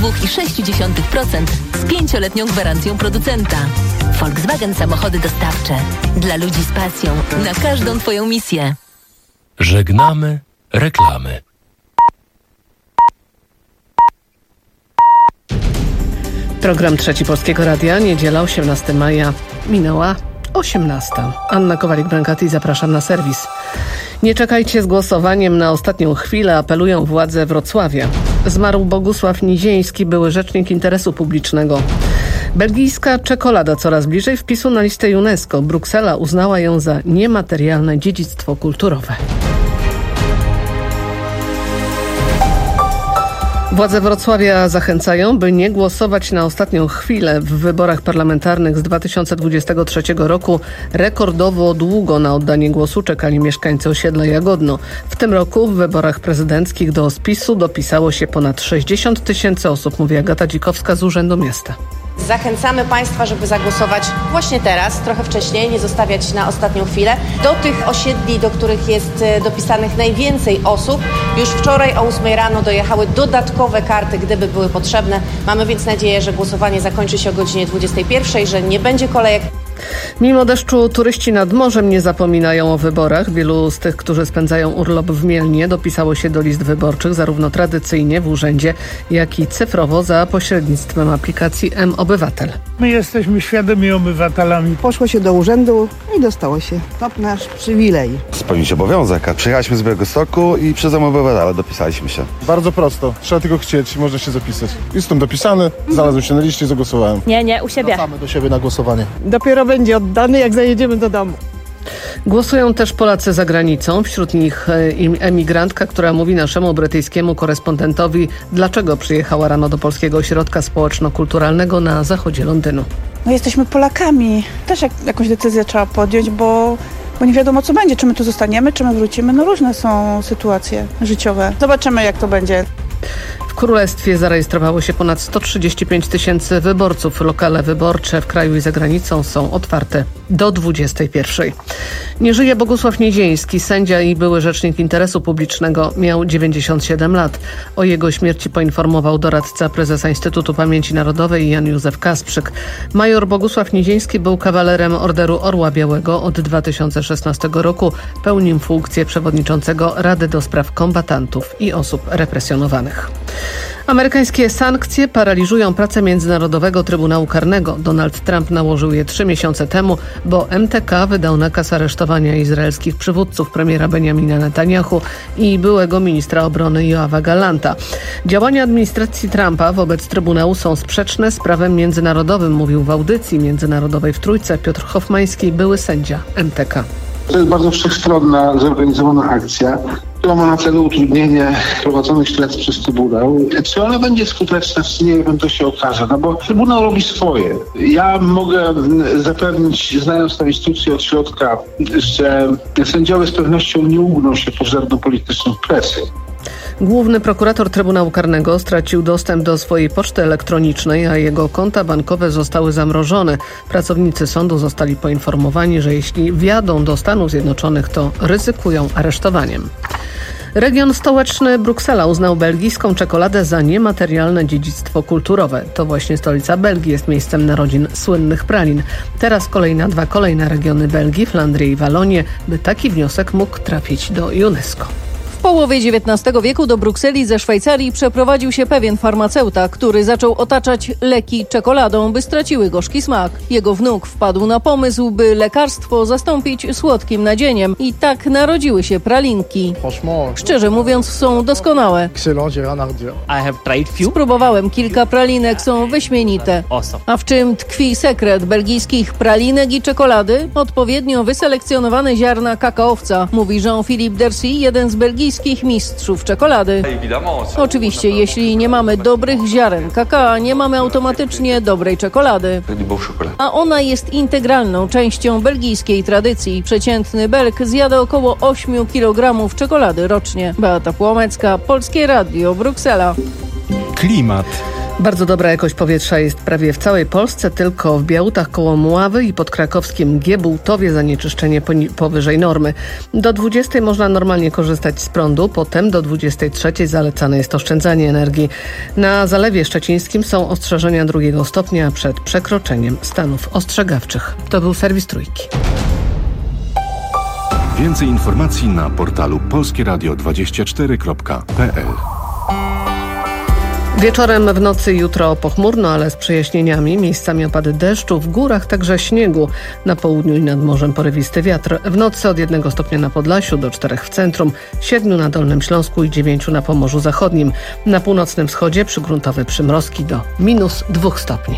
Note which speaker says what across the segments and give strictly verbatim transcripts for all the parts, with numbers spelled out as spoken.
Speaker 1: dwa przecinek sześć procent z pięcioletnią gwarancją producenta. Volkswagen Samochody Dostawcze. Dla ludzi z pasją na każdą Twoją misję.
Speaker 2: Żegnamy reklamy.
Speaker 3: Program Trzeci Polskiego Radia, niedziela osiemnastego maja. Minęła osiemnasta. Anna Kowalik-Brankati, zapraszam na serwis. Nie czekajcie z głosowaniem na ostatnią chwilę, apelują władze Wrocławia. Zmarł Bogusław Nizieński, były rzecznik interesu publicznego. Belgijska czekolada coraz bliżej wpisu na listę UNESCO. Bruksela uznała ją za niematerialne dziedzictwo kulturowe. Władze Wrocławia zachęcają, by nie głosować na ostatnią chwilę. W wyborach parlamentarnych z dwa tysiące dwudziestego trzeciego roku rekordowo długo na oddanie głosu czekali mieszkańcy osiedla Jagodno. W tym roku w wyborach prezydenckich do spisu dopisało się ponad sześćdziesiąt tysięcy osób, mówi Agata Dzikowska z Urzędu Miasta.
Speaker 4: Zachęcamy Państwa, żeby zagłosować właśnie teraz, trochę wcześniej, nie zostawiać na ostatnią chwilę. Do tych osiedli, do których jest dopisanych najwięcej osób, już wczoraj o ósmej rano dojechały dodatkowe karty, gdyby były potrzebne. Mamy więc nadzieję, że głosowanie zakończy się o godzinie dwudziestej pierwszej, że nie będzie kolejek.
Speaker 3: Mimo deszczu turyści nad morzem nie zapominają o wyborach. Wielu z tych, którzy spędzają urlop w Mielnie, dopisało się do list wyborczych zarówno tradycyjnie w urzędzie, jak i cyfrowo za pośrednictwem aplikacji M-Obywatel.
Speaker 5: My jesteśmy świadomymi obywatelami.
Speaker 6: Poszło się do urzędu i dostało się. To nasz przywilej.
Speaker 7: Spełnić obowiązek. Przyjechaliśmy z Białegostoku i przez M-Obywatela dopisaliśmy się.
Speaker 8: Bardzo prosto. Trzeba tylko chcieć i można się zapisać. Jestem dopisany, znalazłem się na liście i zagłosowałem.
Speaker 9: Nie, nie, u siebie.
Speaker 8: Wracamy do siebie na głosowanie.
Speaker 9: Dopiero będzie oddany, jak zajedziemy do domu.
Speaker 3: Głosują też Polacy za granicą, wśród nich emigrantka, która mówi naszemu brytyjskiemu korespondentowi, dlaczego przyjechała rano do Polskiego Ośrodka Społeczno-Kulturalnego na zachodzie Londynu.
Speaker 10: No jesteśmy Polakami. Też jak, jakąś decyzję trzeba podjąć, bo, bo nie wiadomo co będzie, czy my tu zostaniemy, czy my wrócimy. No różne są sytuacje życiowe. Zobaczymy jak to będzie.
Speaker 3: W Królestwie zarejestrowało się ponad sto trzydzieści pięć tysięcy wyborców. Lokale wyborcze w kraju i za granicą są otwarte do dwudziestej pierwszej. Nie żyje Bogusław Nizieński, sędzia i były rzecznik interesu publicznego. Miał dziewięćdziesiąt siedem lat. O jego śmierci poinformował doradca prezesa Instytutu Pamięci Narodowej Jan Józef Kasprzyk. Major Bogusław Nizieński był kawalerem Orderu Orła Białego. Od dwa tysiące szesnastego roku pełnił funkcję przewodniczącego Rady do Spraw Kombatantów i Osób Represjonowanych. Amerykańskie sankcje paraliżują pracę Międzynarodowego Trybunału Karnego. Donald Trump nałożył je trzy miesiące temu, bo M T K wydał nakaz aresztowania izraelskich przywódców, premiera Benjamina Netanyahu i byłego ministra obrony Joava Gallanta. Działania administracji Trumpa wobec Trybunału są sprzeczne z prawem międzynarodowym, mówił w audycji międzynarodowej w Trójce Piotr Hofmański, były sędzia M T K.
Speaker 11: To jest bardzo wszechstronna, zorganizowana akcja, która ma na celu utrudnienie prowadzonych śledztw przez Trybunał. Czy ona będzie skuteczna, czy nie wiem, to się okaże, no bo Trybunał robi swoje. Ja mogę zapewnić, znając tę instytucję od środka, że sędziowie z pewnością nie ugną się pod żadną polityczną presję.
Speaker 3: Główny prokurator Trybunału Karnego stracił dostęp do swojej poczty elektronicznej, a jego konta bankowe zostały zamrożone. Pracownicy sądu zostali poinformowani, że jeśli wjadą do Stanów Zjednoczonych, to ryzykują aresztowaniem. Region stołeczny Bruksela uznał belgijską czekoladę za niematerialne dziedzictwo kulturowe. To właśnie stolica Belgii jest miejscem narodzin słynnych pralin. Teraz kolej na dwa kolejne regiony Belgii, Flandrię i Walonię, by taki wniosek mógł trafić do UNESCO.
Speaker 12: W połowie dziewiętnastego wieku do Brukseli ze Szwajcarii przeprowadził się pewien farmaceuta, który zaczął otaczać leki czekoladą, by straciły gorzki smak. Jego wnuk wpadł na pomysł, by lekarstwo zastąpić słodkim nadzieniem i tak narodziły się pralinki. Szczerze mówiąc, są doskonałe. Spróbowałem kilka pralinek, są wyśmienite. A w czym tkwi sekret belgijskich pralinek i czekolady? Odpowiednio wyselekcjonowane ziarna kakaowca, mówi Jean-Philippe Dercy, jeden z belgijskich mistrzów czekolady. Oczywiście, jeśli nie mamy dobrych ziaren kakao, nie mamy automatycznie dobrej czekolady. A ona jest integralną częścią belgijskiej tradycji. Przeciętny Belg zjada około osiem kilogramów czekolady rocznie. Beata Płomecka, Polskie Radio, Bruksela.
Speaker 13: Klimat.
Speaker 3: Bardzo dobra jakość powietrza jest prawie w całej Polsce, tylko w Białutach koło Mławy i pod krakowskim Giebłtowie zanieczyszczenie powyżej normy. Do dwudziestej można normalnie korzystać z prądu, potem do dwudziestej trzeciej zalecane jest oszczędzanie energii. Na Zalewie Szczecińskim są ostrzeżenia drugiego stopnia przed przekroczeniem stanów ostrzegawczych. To był serwis Trójki.
Speaker 13: Więcej informacji na portalu polskie radio dwadzieścia cztery kropka p l.
Speaker 3: Wieczorem, w nocy jutro pochmurno, ale z przejaśnieniami. Miejscami opady deszczu, w górach także śniegu. Na południu i nad morzem porywisty wiatr. W nocy od jednego stopnia na Podlasiu do czterech w centrum, siedmiu na Dolnym Śląsku i dziewięciu na Pomorzu Zachodnim. Na północnym wschodzie przygruntowe przymrozki do minus dwóch stopni.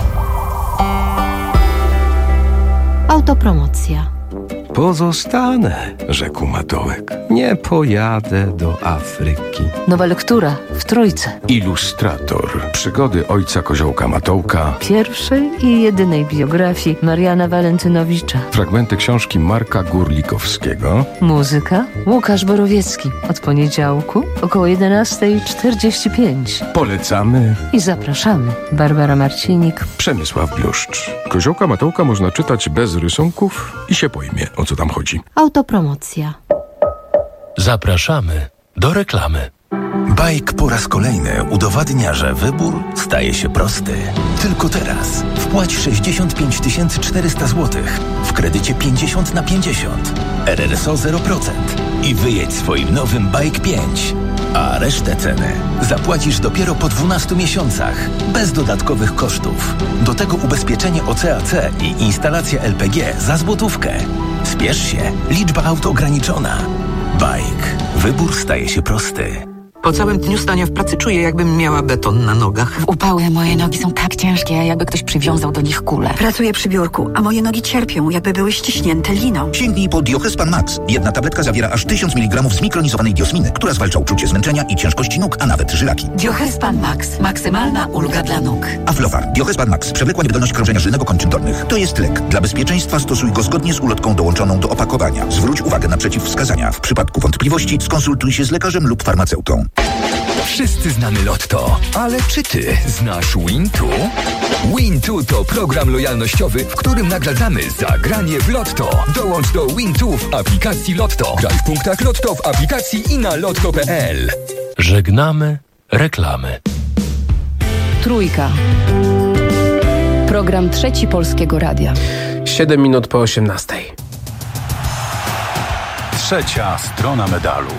Speaker 14: Autopromocja.
Speaker 2: Pozostanę, rzekł Matołek. Nie pojadę do Afryki.
Speaker 1: Nowa lektura w Trójce.
Speaker 2: Ilustrator. Przygody ojca Koziołka Matołka.
Speaker 1: Pierwszej i jedynej biografii Mariana Walentynowicza.
Speaker 2: Fragmenty książki Marka Górlikowskiego.
Speaker 1: Muzyka Łukasz Borowiecki. Od poniedziałku około jedenasta czterdzieści pięć.
Speaker 2: Polecamy
Speaker 1: i zapraszamy. Barbara Marcinik.
Speaker 2: Przemysław Bluszcz. Koziołka Matołka można czytać bez rysunków i się pojmie, o co tam chodzi.
Speaker 14: Autopromocja.
Speaker 2: Zapraszamy do reklamy.
Speaker 15: Bajk po raz kolejny udowadnia, że wybór staje się prosty. Tylko teraz wpłać sześćdziesiąt pięć tysięcy czterysta złotych w kredycie pięćdziesiąt na pięćdziesiąt, R R S O zero procent i wyjedź swoim nowym Bajk pięć. A resztę ceny zapłacisz dopiero po dwunastu miesiącach, bez dodatkowych kosztów. Do tego ubezpieczenie O C A C i instalacja L P G za złotówkę. Spiesz się, liczba aut ograniczona. Bajk. Wybór staje się prosty.
Speaker 16: Po całym dniu stania w pracy czuję, jakbym miała beton na nogach.
Speaker 17: W upały moje nogi są tak ciężkie, jakby ktoś przywiązał do nich kulę.
Speaker 18: Pracuję przy biurku, a moje nogi cierpią, jakby były ściśnięte liną.
Speaker 19: Sięgnij po Diochespan Max. Jedna tabletka zawiera aż tysiąc miligramów zmikronizowanej diosminy, która zwalcza uczucie zmęczenia i ciężkości nóg, a nawet żylaki.
Speaker 17: Diochespan Max. Maksymalna ulga dla nóg.
Speaker 19: Aflofar. Diochespan Max. Przewlekła niewydolność krążenia żylnego kończyn dolnych. To jest lek. Dla bezpieczeństwa stosuj go zgodnie z ulotką dołączoną do opakowania. Zwróć uwagę na przeciwwskazania. W przypadku wątpliwości skonsultuj się z lekarzem lub farmaceutą.
Speaker 20: Wszyscy znamy Lotto, ale czy ty znasz Wintu? Wintu to program lojalnościowy, w którym nagradzamy za granie w Lotto. Dołącz do Wintu w aplikacji Lotto. Graj w punktach Lotto w aplikacji i na lotto kropka p l.
Speaker 2: Żegnamy reklamy.
Speaker 14: Trójka. Program Trzeci Polskiego Radia.
Speaker 21: Siedem minut po osiemnastej.
Speaker 13: Trzecia strona medalu.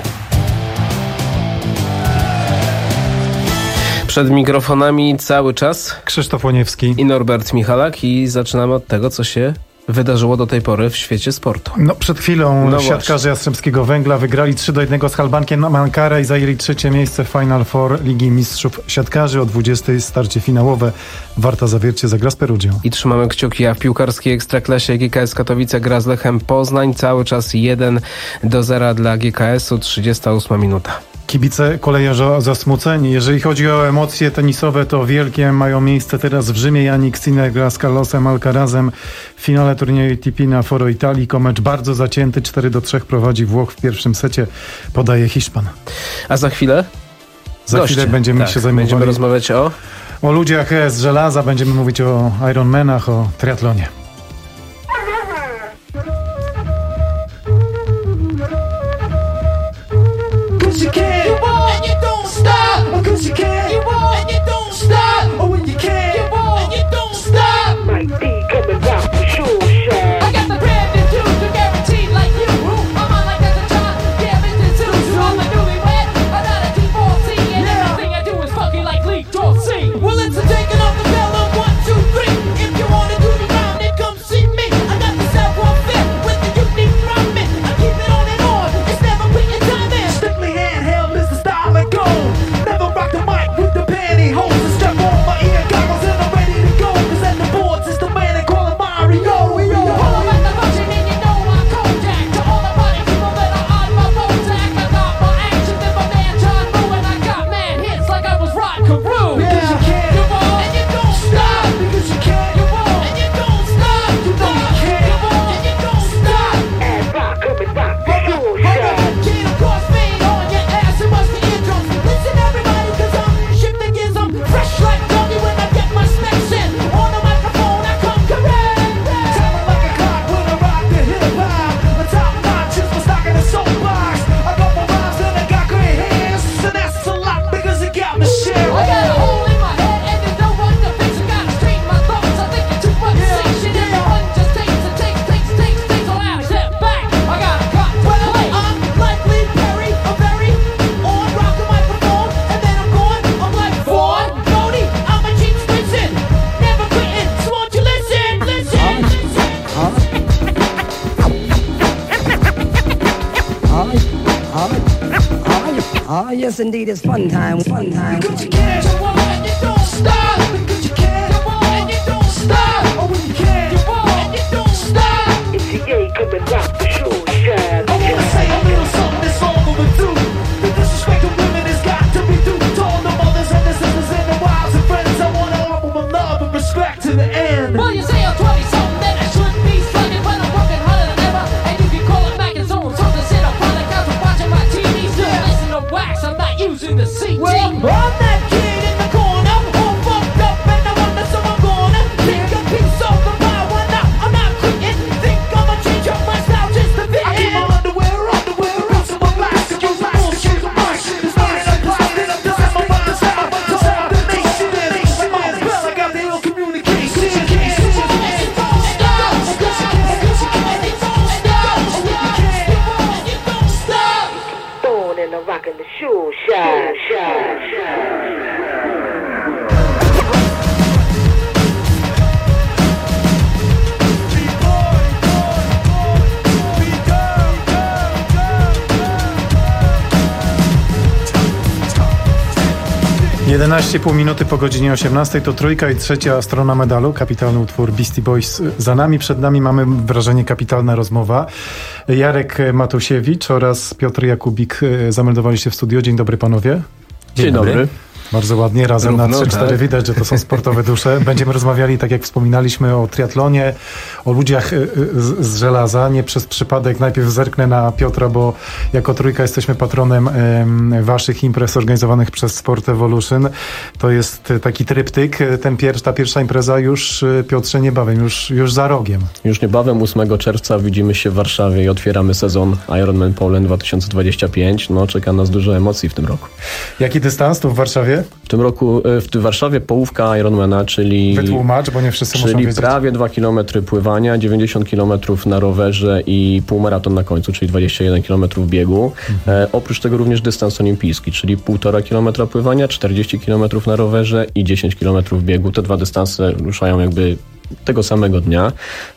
Speaker 21: Przed mikrofonami cały czas
Speaker 22: Krzysztof Łoniewski
Speaker 21: i Norbert Michalak i zaczynamy od tego, co się wydarzyło do tej pory w świecie sportu.
Speaker 22: No przed chwilą
Speaker 21: no
Speaker 22: siatkarze Jastrzębskiego Węgla wygrali trzy do jednego z Halbankiem Ankara i zajęli trzecie miejsce w Final Four Ligi Mistrzów Siatkarzy. O dwudziestej starcie finałowe. Warta Zawiercie zagra z Perugią.
Speaker 21: I trzymamy kciuki, a w piłkarskiej Ekstraklasie G K S Katowice gra z Lechem Poznań. Cały czas jeden do zera dla G K S u, trzydziesta ósma minuta.
Speaker 22: Kibice kolejorzo zasmuceni. Jeżeli chodzi o emocje tenisowe, to wielkie mają miejsce teraz w Rzymie. Jannik Sinner gra z Carlosem Alcarazem w finale turnieju A T P na Foro Italii. Mecz bardzo zacięty, cztery do trzech prowadzi Włoch w pierwszym secie, podaje Hiszpan.
Speaker 21: A za chwilę?
Speaker 22: Za
Speaker 21: Goście.
Speaker 22: chwilę będziemy
Speaker 21: tak,
Speaker 22: się zajmowali.
Speaker 21: Będziemy rozmawiać o...
Speaker 22: O ludziach z żelaza, będziemy mówić o Ironmanach, o triatlonie.
Speaker 4: Oh yes indeed, it's fun time, fun time.
Speaker 5: Cause you can, come on and you don't stop. Because you can, come on and you don't stop. Oh when you can, come on and you don't stop. It's the A, come and rock the show, shine. I wanna say a little something that's all overdue. The disrespect of women has got to be due to all the mothers and the sisters and the wives and friends. I wanna offer my love and respect to the end. Well you say I'm twenty something, then I should be slugging, but I'm working harder than ever. And you can call it back and zone, so to sit up on the couch and watching my T V. Still listen to wax, I'm not using the C D. Well, I'm that kid in the corner, all fucked up, and I wonder so I'm gonna take a piece of the pie. Why not? I'm not quitting. Think I'ma change up my style just to fit in. I keep my underwear, underwear, up to my blast, to use my bullshit, my shit is not in a plot, then I'm done. My mind style, my style, the nation is. I'm on spell, I got the ill communication. Rockin' the shoe shine, shine, shine.
Speaker 22: jedenaście i pół minuty po godzinie osiemnastej to trójka i trzecia strona medalu. Kapitalny utwór Beastie Boys za nami. Przed nami mamy wrażenie kapitalna rozmowa. Jarek Matusiewicz oraz Piotr Jakubik zameldowali się w studio. Dzień dobry panowie.
Speaker 23: Dzień, Dzień dobry. dobry.
Speaker 22: Bardzo ładnie, razem Równo, na trzy cztery tak. Widać, że to są sportowe dusze. Będziemy rozmawiali, tak jak wspominaliśmy, o triatlonie, o ludziach z, z żelaza. Nie przez przypadek najpierw zerknę na Piotra, bo jako trójka jesteśmy patronem em, waszych imprez organizowanych przez Sport Evolution. To jest taki tryptyk. Ten pier, ta pierwsza impreza już, Piotrze, niebawem, już, już za rogiem.
Speaker 23: Już niebawem, ósmego czerwca widzimy się w Warszawie i otwieramy sezon Ironman Poland dwa tysiące dwadzieścia pięć. No, czeka nas dużo emocji w tym roku.
Speaker 22: Jaki dystans tu w Warszawie?
Speaker 23: W tym roku w Warszawie połówka Ironmana, czyli...
Speaker 22: Wytłumacz, bo nie wszyscy muszą
Speaker 23: wiedzieć.
Speaker 22: Czyli
Speaker 23: prawie dwa kilometry pływania, dziewięćdziesiąt kilometrów na rowerze i półmaraton na końcu, czyli dwadzieścia jeden kilometrów biegu. Mhm. E, oprócz tego również dystans olimpijski, czyli półtora kilometra pływania, czterdzieści kilometrów na rowerze i dziesięć kilometrów biegu. Te dwa dystanse ruszają jakby tego samego dnia.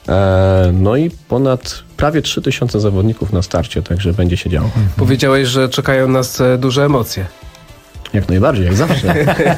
Speaker 23: E, no i ponad prawie trzy tysiące zawodników na starcie, także będzie się działo.
Speaker 21: Mhm. Powiedziałeś, że czekają nas duże emocje.
Speaker 23: Jak najbardziej, jak zawsze.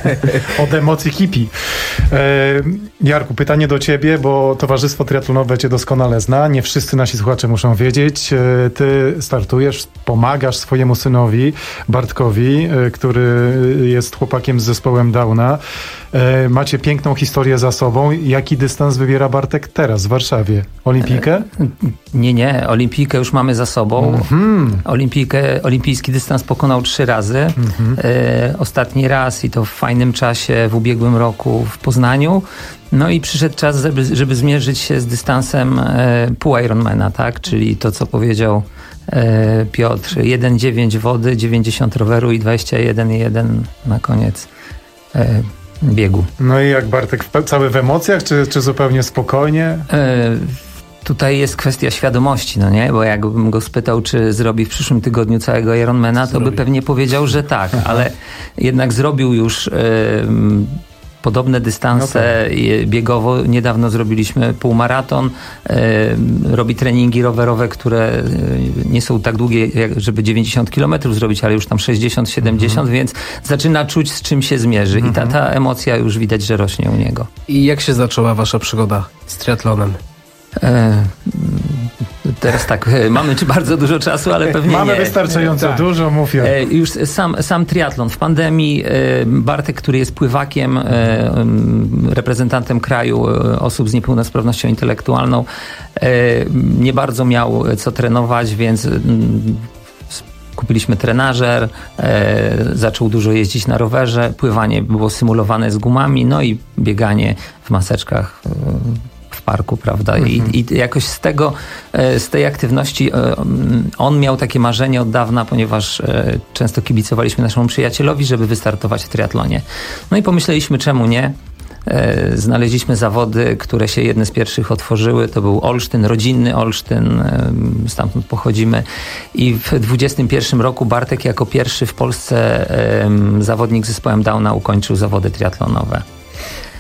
Speaker 22: Od emocji kipi. E, Jarku, pytanie do ciebie, bo Towarzystwo Triatlonowe cię doskonale zna. Nie wszyscy nasi słuchacze muszą wiedzieć. E, ty startujesz, pomagasz swojemu synowi, Bartkowi, e, który jest chłopakiem z zespołem Downa. E, macie piękną historię za sobą. Jaki dystans wybiera Bartek teraz w Warszawie? Olimpijkę?
Speaker 24: Nie, nie. Olimpijkę już mamy za sobą. Mm-hmm. Olimpijkę, olimpijski dystans pokonał trzy razy. Mm-hmm. E, Ostatni raz i to w fajnym czasie w ubiegłym roku w Poznaniu. No i przyszedł czas, żeby, żeby zmierzyć się z dystansem e, pół Ironmana, tak? Czyli to, co powiedział e, Piotr. jeden przecinek dziewięć wody, dziewięćdziesiąt roweru i dwadzieścia jeden przecinek jeden na koniec e, biegu.
Speaker 22: No i jak Bartek, cały w emocjach, czy, czy zupełnie spokojnie?
Speaker 24: E, Tutaj jest kwestia świadomości, no nie? Bo jakbym go spytał, czy zrobi w przyszłym tygodniu całego Ironmana, to zrobi. by pewnie powiedział, że tak, Aha. ale jednak zrobił już y, podobne dystanse no tak. biegowo. Niedawno zrobiliśmy półmaraton. Y, robi treningi rowerowe, które nie są tak długie, jak żeby dziewięćdziesiąt kilometrów zrobić, ale już tam sześćdziesiąt siedemdziesiąt, mhm. więc zaczyna czuć, z czym się zmierzy. Mhm. I ta, ta emocja już widać, że rośnie u niego.
Speaker 21: I jak się zaczęła wasza przygoda z triatlonem?
Speaker 24: E, teraz tak, mamy bardzo dużo czasu, ale pewnie
Speaker 22: mamy
Speaker 24: nie.
Speaker 22: wystarczająco tak. dużo, mówię.
Speaker 24: E, już sam, sam triatlon w pandemii. E, Bartek, który jest pływakiem, e, reprezentantem kraju e, osób z niepełnosprawnością intelektualną, e, nie bardzo miał co trenować, więc m, kupiliśmy trenażer, e, zaczął dużo jeździć na rowerze, pływanie było symulowane z gumami, no i bieganie w maseczkach e, w parku, prawda? Mhm. I, I jakoś z tego, z tej aktywności on miał takie marzenie od dawna, ponieważ często kibicowaliśmy naszemu przyjacielowi, żeby wystartować w triatlonie. No i pomyśleliśmy, czemu nie? Znaleźliśmy zawody, które się jedne z pierwszych otworzyły. To był Olsztyn, rodzinny Olsztyn, stamtąd pochodzimy. I w dwudziestym pierwszym roku Bartek jako pierwszy w Polsce zawodnik z zespołem Downa ukończył zawody triatlonowe.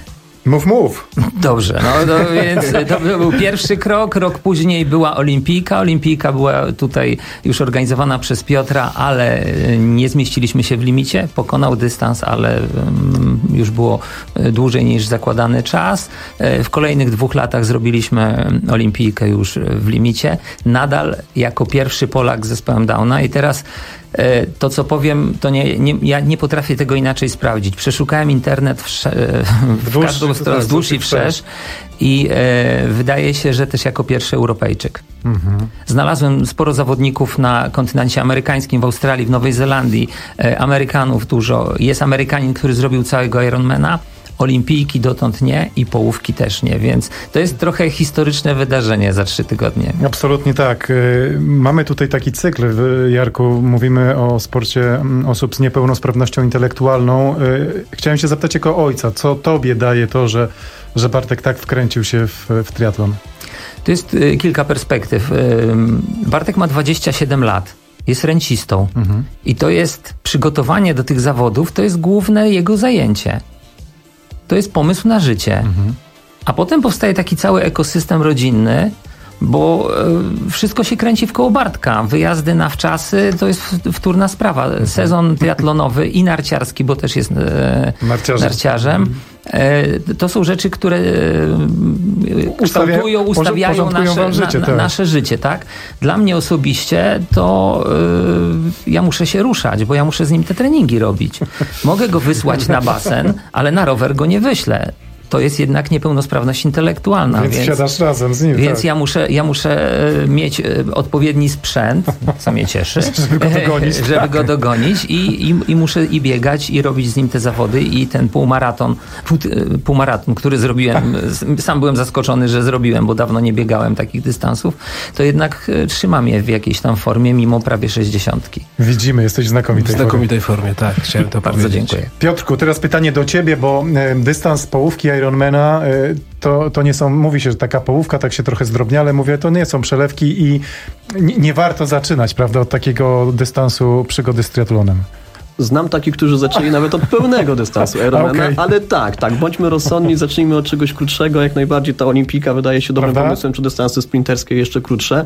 Speaker 22: Mów, mów.
Speaker 24: Dobrze, no to więc to był pierwszy krok. Rok później była olimpijka. Olimpijka była tutaj już organizowana przez Piotra, ale nie zmieściliśmy się w limicie. Pokonał dystans, ale już było dłużej niż zakładany czas. W kolejnych dwóch latach zrobiliśmy olimpijkę już w limicie. Nadal jako pierwszy Polak z zespołem Downa i teraz to, co powiem, to nie, nie, ja nie potrafię tego inaczej sprawdzić. Przeszukałem internet w, w
Speaker 22: Dłuż,
Speaker 24: każdą stronę, wzdłuż i wszerz i e, wydaje się, że też jako pierwszy Europejczyk. Mhm. Znalazłem sporo zawodników na kontynencie amerykańskim, w Australii, w Nowej Zelandii, e, Amerykanów dużo. Jest Amerykanin, który zrobił całego Ironmana. Olimpijki dotąd nie i połówki też nie, więc to jest trochę historyczne wydarzenie za trzy tygodnie.
Speaker 22: Absolutnie tak. Mamy tutaj taki cykl, Jarku, mówimy o sporcie osób z niepełnosprawnością intelektualną. Chciałem się zapytać jako ojca, co tobie daje to, że, że Bartek tak wkręcił się w, w triatlon?
Speaker 24: To jest kilka perspektyw. Bartek ma dwadzieścia siedem lat. Jest rencistą. Mhm. I to jest przygotowanie do tych zawodów, to jest główne jego zajęcie. To jest pomysł na życie. Mhm. A potem powstaje taki cały ekosystem rodzinny, bo y, wszystko się kręci wkoło Bartka. Wyjazdy na wczasy to jest wtórna sprawa. Mhm. Sezon triatlonowy i narciarski, bo też jest y, narciarzem. narciarzem. Y, to są rzeczy, które y, kształtują, ustawiają nasze życie, na, tak. nasze życie. Tak? Dla mnie osobiście to y, ja muszę się ruszać, bo ja muszę z nim te treningi robić. Mogę go wysłać na basen, ale na rower go nie wyślę. To jest jednak niepełnosprawność intelektualna.
Speaker 22: Więc, więc siadasz razem z nim.
Speaker 24: Więc
Speaker 22: tak.
Speaker 24: ja, muszę, ja muszę mieć odpowiedni sprzęt, co mnie cieszy,
Speaker 22: żeby go dogonić,
Speaker 24: żeby
Speaker 22: tak.
Speaker 24: go dogonić i, i, i muszę i biegać i robić z nim te zawody i ten półmaraton, pół, półmaraton, który zrobiłem, sam byłem zaskoczony, że zrobiłem, bo dawno nie biegałem takich dystansów, to jednak trzyma mnie w jakiejś tam formie, mimo prawie sześćdziesiątki.
Speaker 22: Widzimy, jesteś w znakomitej,
Speaker 21: w znakomitej formie. formie. Tak, chciałem to
Speaker 24: Bardzo
Speaker 21: powiedzieć.
Speaker 24: dziękuję.
Speaker 22: Piotrku, teraz pytanie do ciebie, bo dystans połówki Ironmana to, to nie są, mówi się, że taka połówka tak się trochę zdrobnia, ale mówię, to nie są przelewki i nie, nie warto zaczynać, prawda, od takiego dystansu przygody z triatlonem.
Speaker 23: Znam takich, którzy zaczęli nawet od pełnego dystansu Ironmana, okay. ale tak, tak, bądźmy rozsądni, zacznijmy od czegoś krótszego, jak najbardziej ta olimpijka wydaje się dobrym Prawda? pomysłem, czy dystansy sprinterskie jeszcze krótsze.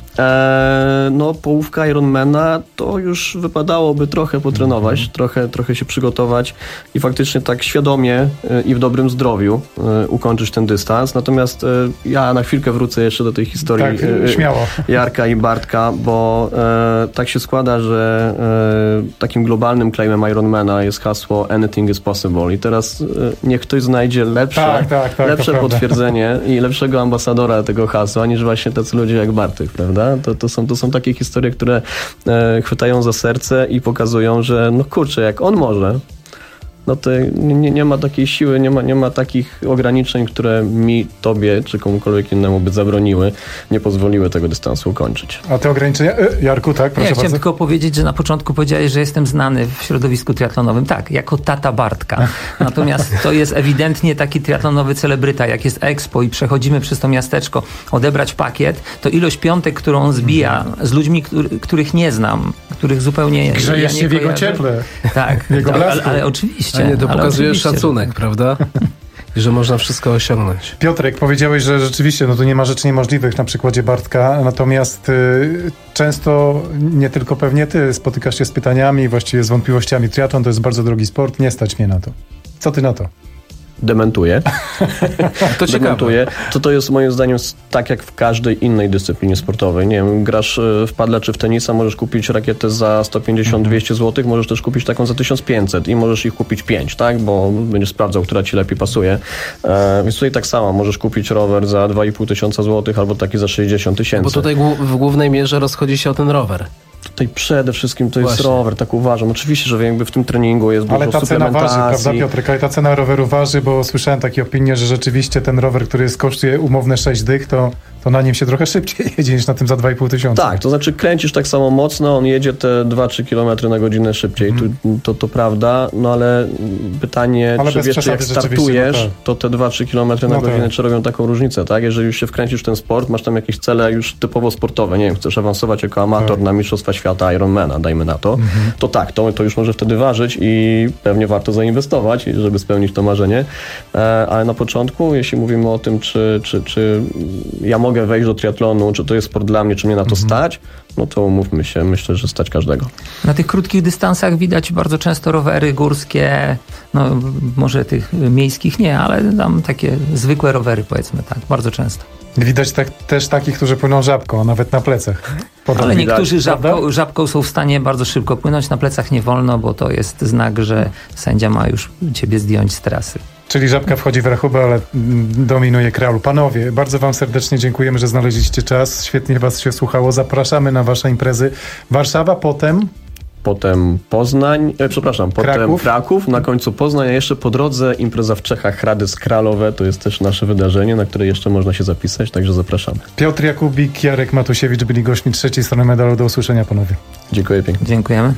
Speaker 23: Eee, no, połówka Ironmana to już wypadałoby trochę potrenować, mm-hmm. trochę, trochę się przygotować i faktycznie tak świadomie y, i w dobrym zdrowiu y, ukończyć ten dystans. Natomiast y, ja na chwilkę wrócę jeszcze do tej historii
Speaker 22: tak, y, śmiało.
Speaker 23: Jarka i Bartka, bo y, tak się składa, że y, takim globalnym claimem Ironmana jest hasło Anything is possible i teraz y, niech ktoś znajdzie lepsze,
Speaker 22: tak, tak, tak,
Speaker 23: lepsze potwierdzenie i lepszego ambasadora tego hasła niż właśnie tacy ludzie jak Bartek, prawda? To, to, są, to są takie historie, które e, chwytają za serce i pokazują, że no kurczę, jak on może, no to nie, nie ma takiej siły, nie ma, nie ma takich ograniczeń, które mi, tobie czy komukolwiek innemu by zabroniły, nie pozwoliły tego dystansu ukończyć.
Speaker 22: A te ograniczenia? Jarku, tak? Proszę
Speaker 24: ja chciałem
Speaker 22: bardzo.
Speaker 24: tylko powiedzieć, że na początku powiedziałeś, że jestem znany w środowisku triatlonowym. Tak, jako tata Bartka. Natomiast to jest ewidentnie taki triatlonowy celebryta. Jak jest Expo i przechodzimy przez to miasteczko, odebrać pakiet, to ilość piątek, którą on zbija z ludźmi, który, których nie znam, których zupełnie
Speaker 22: Grzejesz ja nie się w jego
Speaker 24: kojarzę.
Speaker 22: cieple.
Speaker 24: Tak,
Speaker 22: w jego
Speaker 24: to,
Speaker 22: blasku.
Speaker 24: ale, ale oczywiście.
Speaker 21: A nie, to
Speaker 24: ale
Speaker 21: pokazuje
Speaker 24: oczywiście,
Speaker 21: szacunek,
Speaker 24: że...
Speaker 21: prawda? I że można wszystko osiągnąć.
Speaker 22: Piotrek, powiedziałeś, że rzeczywiście no to nie ma rzeczy niemożliwych na przykładzie Bartka, natomiast y, często nie tylko pewnie ty spotykasz się z pytaniami, właściwie z wątpliwościami. Triatlon to jest bardzo drogi sport, nie stać mnie na to. Co ty na to?
Speaker 23: Dementuję.
Speaker 21: To
Speaker 23: Dementuję. To to jest moim zdaniem tak jak w każdej innej dyscyplinie sportowej. Nie wiem, grasz w padla czy w tenisa, możesz kupić rakietę za sto pięćdziesiąt do dwieście złotych, możesz też kupić taką za tysiąc pięćset i możesz ich kupić pięć, tak? Bo będziesz sprawdzał, która ci lepiej pasuje. E, więc tutaj tak samo, możesz kupić rower za dwa i pół tysiąca złotych albo taki za sześćdziesiąt tysięcy.
Speaker 21: Bo tutaj w głównej mierze rozchodzi się o ten rower.
Speaker 23: Tutaj przede wszystkim to jest
Speaker 21: Właśnie.
Speaker 23: rower, tak uważam. Oczywiście, że jakby w tym treningu jest
Speaker 22: ale
Speaker 23: dużo
Speaker 22: ta cena waży,
Speaker 23: suplementacji.
Speaker 22: prawda Piotrek? Ale ta cena roweru waży, bo słyszałem takie opinie, że rzeczywiście ten rower, który jest, kosztuje umowne sześć dych, to, to na nim się trochę szybciej jedzie niż na tym za dwa i pół tysiąca.
Speaker 23: Tak, to znaczy kręcisz tak samo mocno, on jedzie te dwa trzy kilometry na godzinę szybciej, mm. tu, to, to prawda, no ale pytanie, ale czy wiesz, jak startujesz, no tak. to te dwa trzy kilometry na no godzinę, tak. czy robią taką różnicę, tak? Jeżeli już się wkręcisz w ten sport, masz tam jakieś cele już typowo sportowe, nie wiem, chcesz awansować jako amator tak. na Mistrzostwa Świata Ironmana, dajmy na to, mm-hmm. to tak, to, to już może wtedy ważyć i pewnie warto zainwestować, żeby spełnić to marzenie, e, ale na początku, jeśli mówimy o tym, czy, czy, czy ja mogę wejść do triatlonu, czy to jest sport dla mnie, czy mnie na to mm-hmm. stać, no to umówmy się, myślę, że stać każdego.
Speaker 24: Na tych krótkich dystansach widać bardzo często rowery górskie, no może tych miejskich nie, ale tam takie zwykłe rowery, powiedzmy tak, bardzo często.
Speaker 22: Widać tak, też takich, którzy płyną żabką, a nawet na plecach.
Speaker 24: Potem ale niektórzy żabką, żabką są w stanie bardzo szybko płynąć, na plecach nie wolno, bo to jest znak, że sędzia ma już ciebie zdjąć z trasy.
Speaker 22: Czyli żabka wchodzi w rachubę, ale dominuje kraul. Panowie, bardzo wam serdecznie dziękujemy, że znaleźliście czas. Świetnie was się słuchało. Zapraszamy na wasze imprezy. Warszawa, potem...
Speaker 23: Potem Poznań, e, przepraszam, potem Kraków. Kraków, na końcu Poznań, a jeszcze po drodze impreza w Czechach, Hradec Kralowe, to jest też nasze wydarzenie, na które jeszcze można się zapisać, także zapraszamy.
Speaker 22: Piotr Jakubik, Jarek Matusiewicz byli gośćmi trzeciej strony medalu. Do usłyszenia, panowie.
Speaker 23: Dziękuję pięknie.
Speaker 24: Dziękujemy.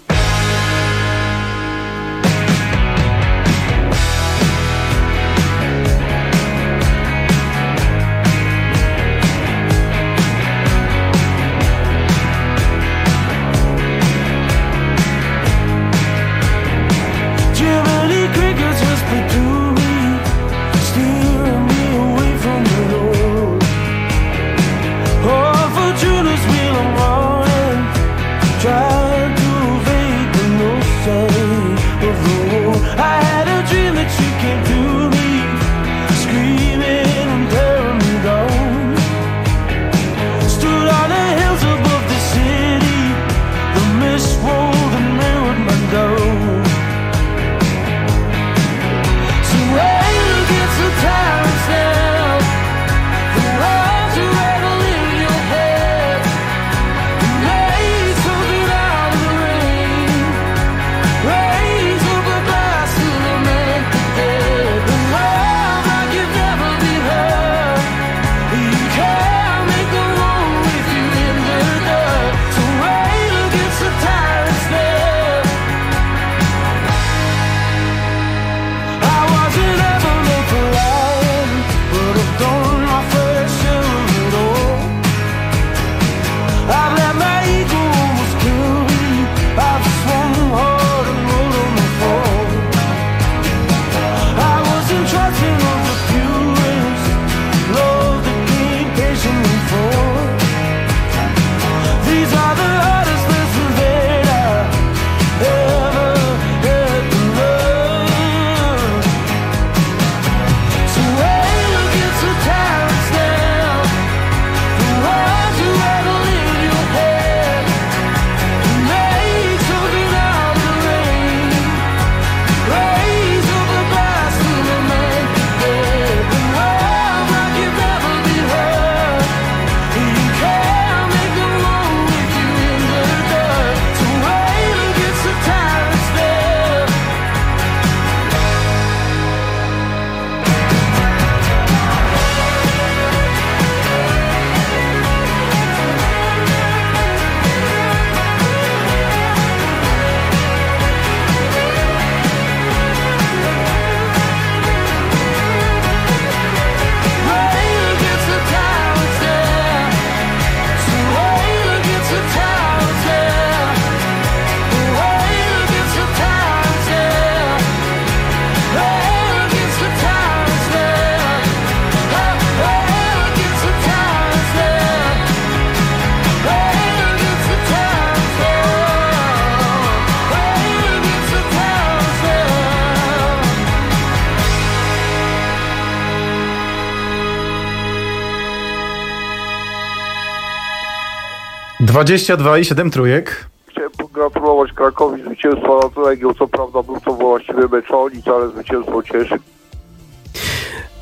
Speaker 22: dwadzieścia dwa i siedem trójek.
Speaker 6: Chciałem pogratulować Krakowi zwycięstwa nad Legią. Co prawda był to właściwie mecz o nic, ale zwycięstwo cieszy.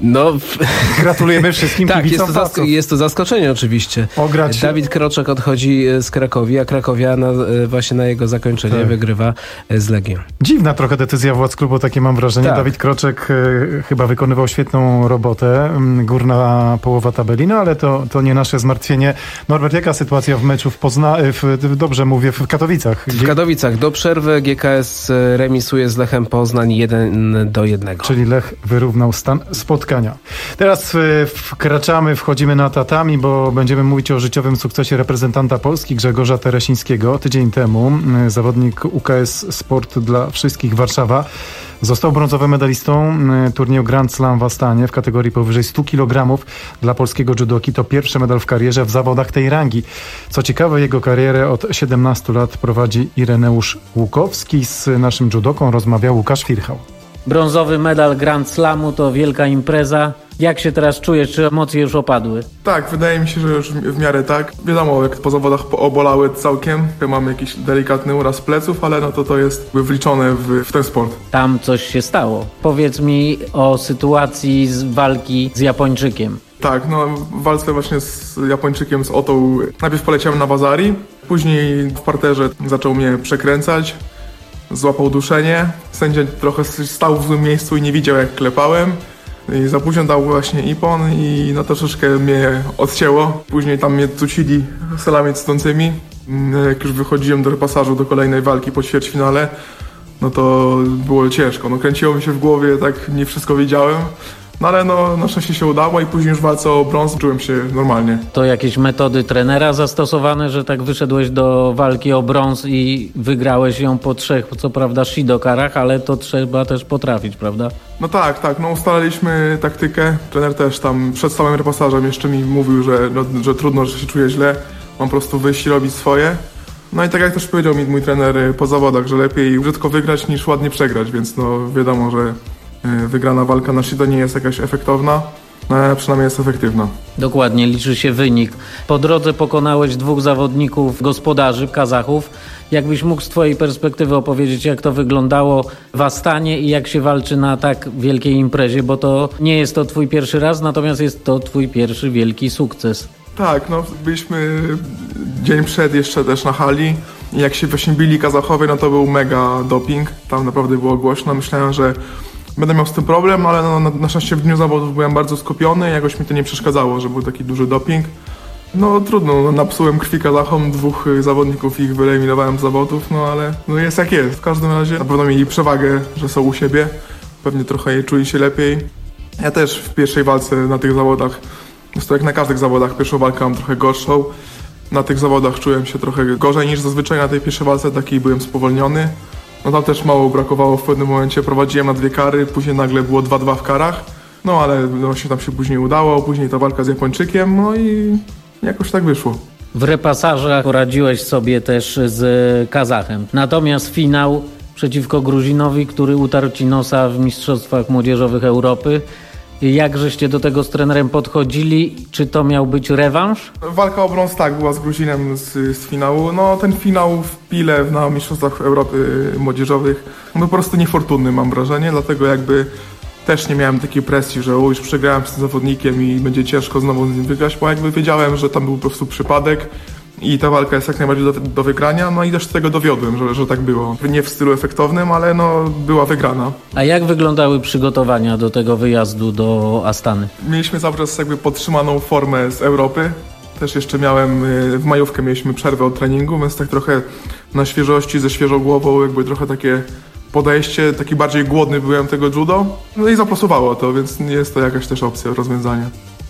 Speaker 21: No,
Speaker 22: gratulujemy wszystkim
Speaker 21: tak,
Speaker 22: kibicom
Speaker 21: jest to, zask- jest to zaskoczenie oczywiście.
Speaker 22: Ograć.
Speaker 21: Dawid Kroczek odchodzi z Krakowi, a Krakowia na, właśnie na jego zakończenie tak. wygrywa z Legią.
Speaker 22: Dziwna trochę decyzja władz klubu, takie mam wrażenie. Tak. Dawid Kroczek e, chyba wykonywał świetną robotę, górna połowa tabeli, no ale to, to nie nasze zmartwienie. Norbert, jaka sytuacja w meczu w Poznaniu, dobrze mówię, w Katowicach?
Speaker 21: W Katowicach do przerwy G K S remisuje z Lechem Poznań jeden do jednego.
Speaker 22: Czyli Lech wyrównał stan spotkania. Teraz wkraczamy, wchodzimy na tatami, bo będziemy mówić o życiowym sukcesie reprezentanta Polski Grzegorza Teresińskiego. Tydzień temu zawodnik U K S Sport dla Wszystkich Warszawa został brązowym medalistą turnieju Grand Slam w Astanie w kategorii powyżej stu kilogramów dla polskiego judoki. To pierwszy medal w karierze w zawodach tej rangi. Co ciekawe, jego karierę od siedemnastu lat prowadzi Ireneusz Łukowski. Z naszym judoką rozmawiał Łukasz Firchał.
Speaker 7: Brązowy medal Grand Slamu to wielka impreza. Jak się teraz czujesz? Czy emocje już opadły?
Speaker 8: Tak, wydaje mi się, że już w miarę tak. Wiadomo, jak po zawodach obolały całkiem, mam jakiś delikatny uraz pleców, ale no to to jest wliczone w, w ten sport.
Speaker 7: Tam coś się stało. Powiedz mi o sytuacji z walki z Japończykiem.
Speaker 8: Tak, no w walce właśnie z Japończykiem, z Otą, najpierw poleciałem na Wazari, później w parterze zaczął mnie przekręcać, złapał duszenie, sędzia trochę stał w złym miejscu i nie widział, jak klepałem. I za późno dał właśnie ipon i no troszeczkę mnie odcięło. Później tam mnie cucili salami cytącymi. Jak już wychodziłem do repasażu do kolejnej walki po ćwierćfinale, no to było ciężko. No kręciło mi się w głowie, tak nie wszystko wiedziałem. No ale no, na szczęście się udało i później już w walce o brąz czułem się normalnie.
Speaker 7: To jakieś metody trenera zastosowane, że tak wyszedłeś do walki o brąz i wygrałeś ją po trzech, co prawda shidokarach, ale to trzeba też potrafić, prawda?
Speaker 8: No tak, tak, no ustaliliśmy taktykę. Trener też tam przed całym repasażem jeszcze mi mówił, że, no, że trudno, że się czuję źle, mam po prostu wyjść i robić swoje. No i tak jak też powiedział mi mój trener po zawodach, że lepiej brzydko wygrać niż ładnie przegrać, więc no wiadomo, że wygrana walka na Shido nie jest jakaś efektowna, ale przynajmniej jest efektywna.
Speaker 7: Dokładnie, liczy się wynik. Po drodze pokonałeś dwóch zawodników gospodarzy, Kazachów. Jakbyś mógł z twojej perspektywy opowiedzieć, jak to wyglądało w Astanie i jak się walczy na tak wielkiej imprezie, bo to nie jest to twój pierwszy raz, natomiast jest to twój pierwszy wielki sukces.
Speaker 8: Tak, no byliśmy dzień przed jeszcze też na hali i jak się właśnie bili Kazachowie, no to był mega doping, tam naprawdę było głośno. Myślałem, że będę miał z tym problem, ale no, na, na szczęście w dniu zawodów byłem bardzo skupiony i jakoś mi to nie przeszkadzało, że był taki duży doping. No trudno, no, napsułem krwi Kazachom, dwóch zawodników ich wyeliminowałem z zawodów, no ale no, jest jak jest. W każdym razie na pewno mieli przewagę, że są u siebie, pewnie trochę jej czuli się lepiej. Ja też w pierwszej walce na tych zawodach, jest to jak na każdych zawodach, pierwszą walkę mam trochę gorszą. Na tych zawodach czułem się trochę gorzej niż zazwyczaj na tej pierwszej walce, takiej byłem spowolniony. No tam też mało brakowało w pewnym momencie, prowadziłem na dwie kary, później nagle było dwa dwa w karach. No ale właśnie tam się później udało, później ta walka z Japończykiem, no i jakoś tak wyszło.
Speaker 7: W repasażach poradziłeś sobie też z Kazachem. Natomiast finał przeciwko Gruzinowi, który utarł ci nosa w Mistrzostwach Młodzieżowych Europy. Jak żeście do tego z trenerem podchodzili? Czy to miał być rewanż?
Speaker 8: Walka o brąz tak, była z Gruzinem z, z finału. No ten finał w Pile na Mistrzostwach Europy Młodzieżowych był po prostu niefortunny, mam wrażenie, dlatego jakby też nie miałem takiej presji, że o, już przegrałem z tym zawodnikiem i będzie ciężko znowu z nim wygrać, bo jakby wiedziałem, że tam był po prostu przypadek i ta walka jest jak najbardziej do, do wygrania, no i też tego dowiodłem, że, że tak było. Nie w stylu efektownym, ale no była wygrana.
Speaker 7: A jak wyglądały przygotowania do tego wyjazdu do Astany?
Speaker 8: Mieliśmy cały czas jakby podtrzymaną formę z Europy. Też jeszcze miałem, w majówkę mieliśmy przerwę od treningu, więc tak trochę na świeżości, ze świeżą głową, jakby trochę takie podejście, taki bardziej głodny byłem tego judo. No i zaprasowało to, więc nie jest to jakaś też opcja rozwiązania.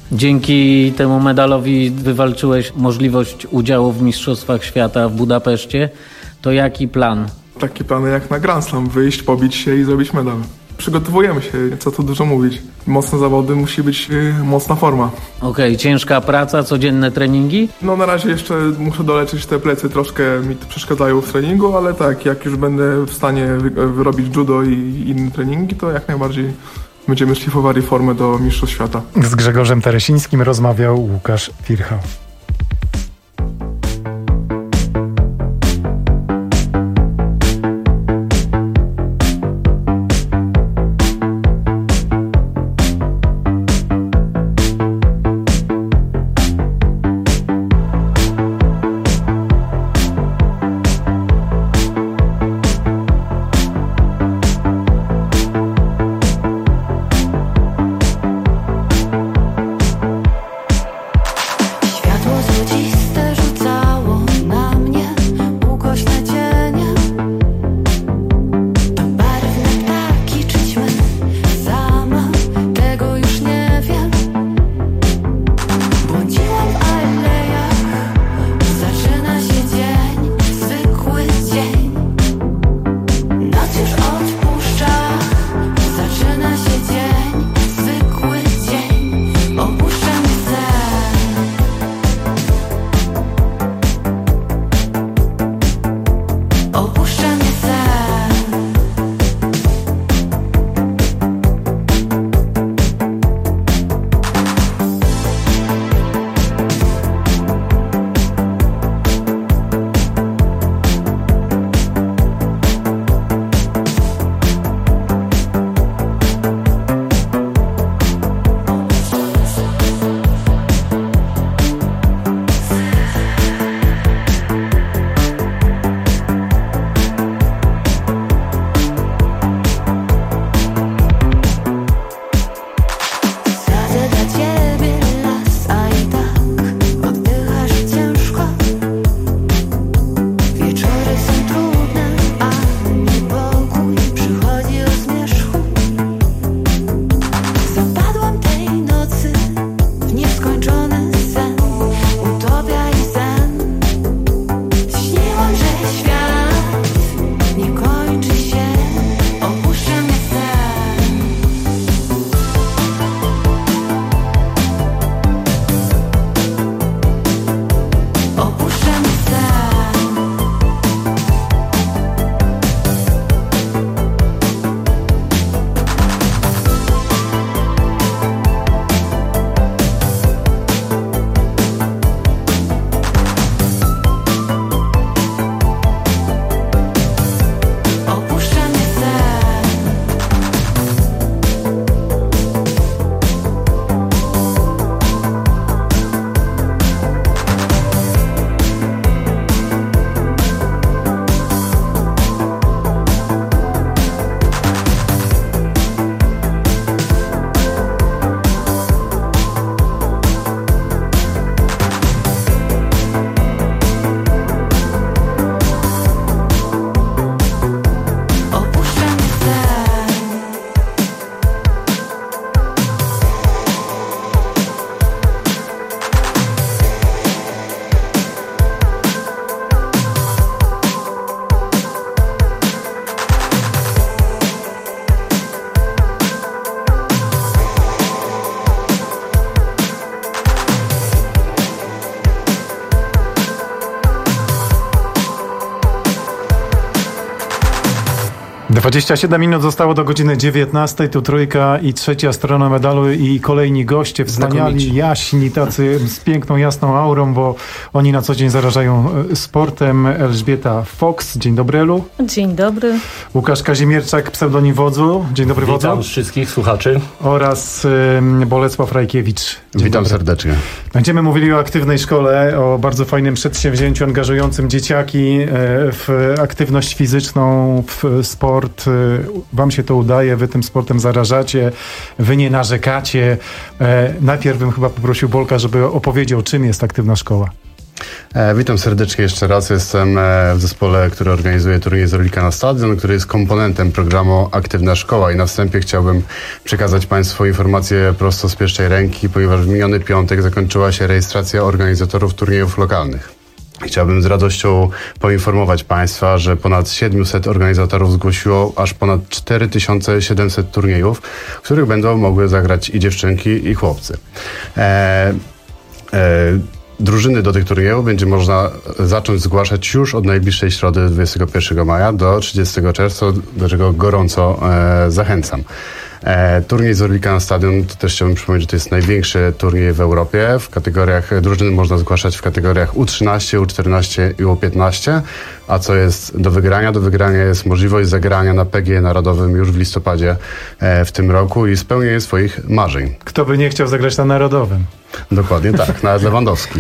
Speaker 7: Dzięki temu medalowi wywalczyłeś możliwość udziału w Mistrzostwach Świata w Budapeszcie. To jaki plan?
Speaker 8: Takie plany jak na Grand Slam, wyjść, pobić się i zrobić medal. Przygotowujemy się, co tu dużo mówić. Mocne zawody, musi być yy, mocna forma.
Speaker 7: Okej, okay, ciężka praca, codzienne treningi?
Speaker 8: No na razie jeszcze muszę doleczyć te plecy, troszkę mi przeszkadzają w treningu, ale tak, jak już będę w stanie wyrobić judo i inne treningi, to jak najbardziej będziemy szlifowali formę do Mistrzostw Świata.
Speaker 22: Z Grzegorzem Teresińskim rozmawiał Łukasz Firchał. dwadzieścia siedem minut zostało do godziny dziewiętnastej. Tu Trójka i trzecia strona medalu i kolejni goście, wspaniali,
Speaker 21: Znakomici.
Speaker 22: jaśni, tacy z piękną, jasną aurą, bo oni na co dzień zarażają sportem. Elżbieta Fox. Dzień dobry, Elu.
Speaker 9: Dzień dobry.
Speaker 22: Łukasz Kazimierczak, pseudonim Wodzu. Dzień dobry, Wodzu.
Speaker 10: Witam wszystkich słuchaczy.
Speaker 22: Oraz y, Bolesław Rajkiewicz. Dzień
Speaker 10: Witam
Speaker 22: dobry.
Speaker 10: serdecznie.
Speaker 22: Będziemy mówili o aktywnej szkole, o bardzo fajnym przedsięwzięciu angażującym dzieciaki w aktywność fizyczną, w sport. Wam się to udaje, wy tym sportem zarażacie, wy nie narzekacie. Najpierw bym chyba poprosił Bolka, żeby opowiedział, czym jest aktywna szkoła.
Speaker 10: E, witam serdecznie jeszcze raz. Jestem e, w zespole, który organizuje turniej z Orlika na Stadion, który jest komponentem programu Aktywna Szkoła. I na wstępie chciałbym przekazać Państwu informację prosto z pierwszej ręki, ponieważ w miniony piątek zakończyła się rejestracja organizatorów turniejów lokalnych. Chciałbym z radością poinformować Państwa, że ponad siedmiuset organizatorów zgłosiło aż ponad cztery tysiące siedemset turniejów, w których będą mogły zagrać i dziewczynki, i chłopcy. E, e, Drużyny do tych turniejów będzie można zacząć zgłaszać już od najbliższej środy dwudziestego pierwszego maja do trzydziestego czerwca, do czego gorąco e, zachęcam. E, turniej z Orlika na Stadion, to też chciałbym przypomnieć, że to jest największy turniej w Europie. W kategoriach drużyny można zgłaszać w kategoriach U trzynaście, U czternaście i U piętnaście. A co jest do wygrania? Do wygrania jest możliwość zagrania na P G E Narodowym już w listopadzie e, w tym roku i spełnienie swoich marzeń.
Speaker 22: Kto by nie chciał zagrać na Narodowym?
Speaker 10: Dokładnie tak, nawet Lewandowski.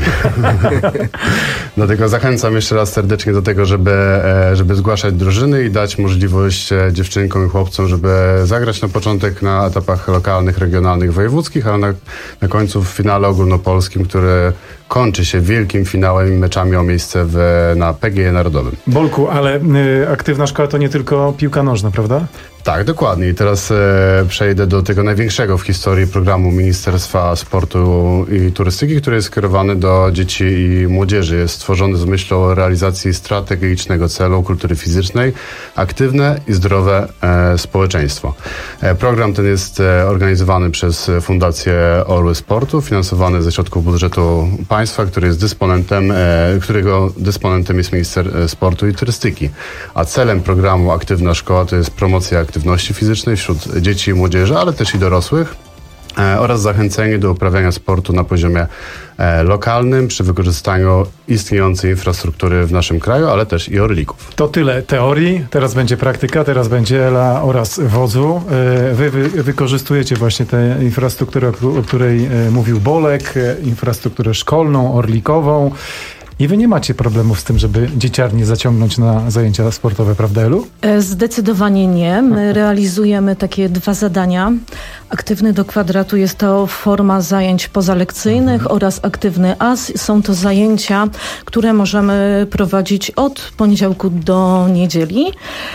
Speaker 10: Dlatego zachęcam jeszcze raz serdecznie do tego, żeby, żeby zgłaszać drużyny i dać możliwość dziewczynkom i chłopcom, żeby zagrać na początek na etapach lokalnych, regionalnych, wojewódzkich, a na, na końcu w finale ogólnopolskim, który kończy się wielkim finałem i meczami o miejsce w, na P G E Narodowym.
Speaker 22: Bolku, ale y, aktywna szkoła to nie tylko piłka nożna, prawda?
Speaker 10: Tak, dokładnie. I teraz e, przejdę do tego największego w historii programu Ministerstwa Sportu i Turystyki, który jest skierowany do dzieci i młodzieży. Jest stworzony z myślą o realizacji strategicznego celu kultury fizycznej, aktywne i zdrowe e, społeczeństwo. E, program ten jest e, organizowany przez Fundację Orły Sportu, finansowany ze środków budżetu państwa, który jest dysponentem, e, którego dysponentem jest Minister Sportu i Turystyki. A celem programu Aktywna Szkoła to jest promocja aktywności fizycznej wśród dzieci i młodzieży, ale też i dorosłych e, oraz zachęcenie do uprawiania sportu na poziomie e, lokalnym przy wykorzystaniu istniejącej infrastruktury w naszym kraju, ale też i Orlików.
Speaker 22: To tyle teorii, teraz będzie praktyka, teraz będzie Ela oraz Wodzu. E, wy, wy wykorzystujecie właśnie tę infrastrukturę, o której e, mówił Bolek, e, infrastrukturę szkolną, orlikową. I wy nie macie problemów z tym, żeby dzieciarnie zaciągnąć na zajęcia sportowe, prawda, Elu?
Speaker 9: Zdecydowanie nie. My realizujemy takie dwa zadania. Aktywny do kwadratu jest to forma zajęć pozalekcyjnych mhm. oraz aktywny A S. Są to zajęcia, które możemy prowadzić od poniedziałku do niedzieli.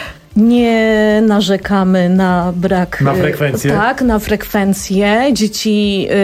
Speaker 9: Nie narzekamy na brak...
Speaker 22: Na frekwencję?
Speaker 9: Tak, na frekwencję. Dzieci... Yy,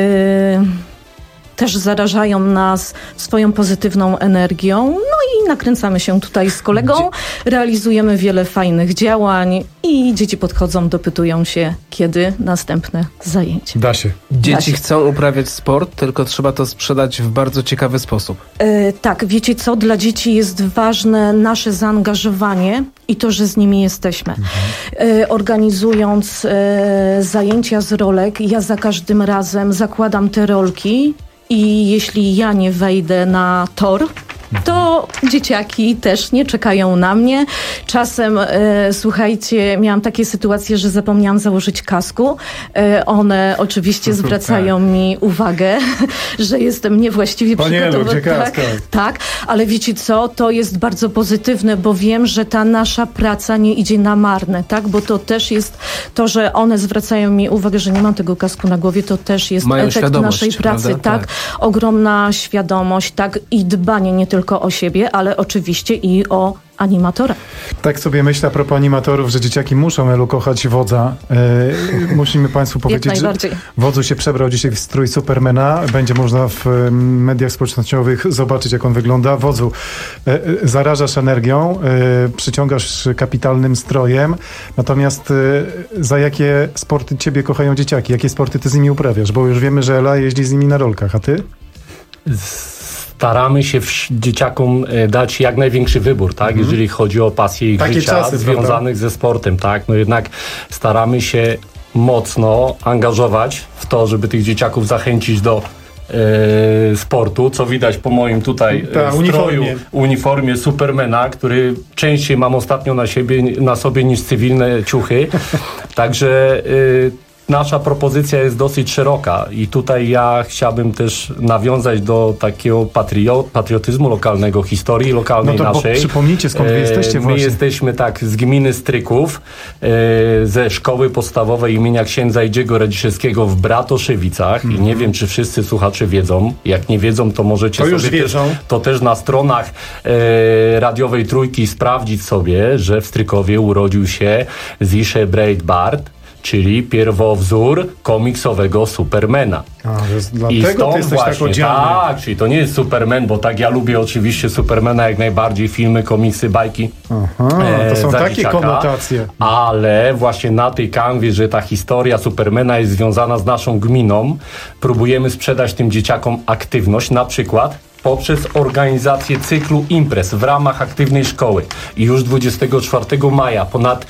Speaker 9: też zarażają nas swoją pozytywną energią. No i nakręcamy się tutaj z kolegą, realizujemy wiele fajnych działań i dzieci podchodzą, dopytują się, kiedy następne zajęcie.
Speaker 22: Da się.
Speaker 21: Dzieci
Speaker 9: da się.
Speaker 21: chcą uprawiać sport, tylko trzeba to sprzedać w bardzo ciekawy sposób.
Speaker 9: E, tak, wiecie co? Dla dzieci jest ważne nasze zaangażowanie i to, że z nimi jesteśmy. Mhm. E, organizując e, zajęcia z rolek, ja za każdym razem zakładam te rolki i jeśli ja nie wejdę na tor, to dzieciaki też nie czekają na mnie. Czasem, e, słuchajcie, miałam takie sytuacje, że zapomniałam założyć kasku. E, one oczywiście zwracają mi uwagę, że jestem niewłaściwie przygotowana. Tak, tak, ale wiecie co? To jest bardzo pozytywne, bo wiem, że ta nasza praca nie idzie na marne, tak? Bo to też jest to, że one zwracają mi uwagę, że nie mam tego kasku na głowie, to też jest
Speaker 21: Mają
Speaker 9: efekt naszej pracy,
Speaker 21: prawda?
Speaker 9: tak? tak? Ogromna świadomość, tak? I dbanie nie tylko o siebie, ale oczywiście i o animatora.
Speaker 22: Tak sobie myślę a propos animatorów, że dzieciaki muszą, Elu, kochać Wodza. E, musimy Państwu powiedzieć, że Wodzu się przebrał dzisiaj w strój Supermana. Będzie można w mediach społecznościowych zobaczyć, jak on wygląda. Wodzu, e, zarażasz energią, e, przyciągasz kapitalnym strojem. Natomiast e, za jakie sporty ciebie kochają dzieciaki? Jakie sporty ty z nimi uprawiasz? Bo już wiemy, że Ela jeździ z nimi na rolkach, a ty?
Speaker 1: staramy się wsz- dzieciakom e, dać jak największy wybór, tak? Mhm. Jeżeli chodzi o pasję ich
Speaker 22: Takie
Speaker 1: życia
Speaker 22: czasy,
Speaker 1: związanych ze sportem, tak? No jednak staramy się mocno angażować w to, żeby tych dzieciaków zachęcić do e, sportu, co widać po moim tutaj
Speaker 22: Ta,
Speaker 1: e, stroju,
Speaker 22: uniformie.
Speaker 1: uniformie Supermana, który częściej mam ostatnio na, siebie, na sobie niż cywilne ciuchy. Także e, nasza propozycja jest dosyć szeroka i tutaj ja chciałbym też nawiązać do takiego patrio- patriotyzmu lokalnego, historii lokalnej
Speaker 22: No to
Speaker 1: naszej.
Speaker 22: przypomnijcie, skąd wy jesteście
Speaker 1: My
Speaker 22: właśnie.
Speaker 1: jesteśmy tak z gminy Stryków, e, ze szkoły podstawowej imienia księdza Idziego Radziszewskiego w Bratoszewicach i nie wiem, czy wszyscy słuchacze wiedzą. Jak nie wiedzą, to możecie
Speaker 22: To już
Speaker 1: sobie
Speaker 22: wiedzą.
Speaker 1: Też, to też na stronach e, radiowej Trójki sprawdzić sobie, że w Strykowie urodził się Zische Breitbart, czyli pierwowzór komiksowego Supermana.
Speaker 22: A, że z-
Speaker 1: I
Speaker 22: dlatego ty
Speaker 1: stąd
Speaker 22: jesteś tak
Speaker 1: właśnie,
Speaker 22: odziany.
Speaker 1: tak, czyli to nie jest Superman, bo tak ja lubię oczywiście Supermana jak najbardziej, filmy, komiksy, bajki.
Speaker 22: Aha, to są
Speaker 1: za
Speaker 22: takie
Speaker 1: dzieciaka,
Speaker 22: konotacje.
Speaker 1: Ale właśnie na tej kanwie, że ta historia Supermana jest związana z naszą gminą, próbujemy sprzedać tym dzieciakom aktywność, na przykład poprzez organizację cyklu imprez w ramach aktywnej szkoły. I już dwudziestego czwartego maja ponad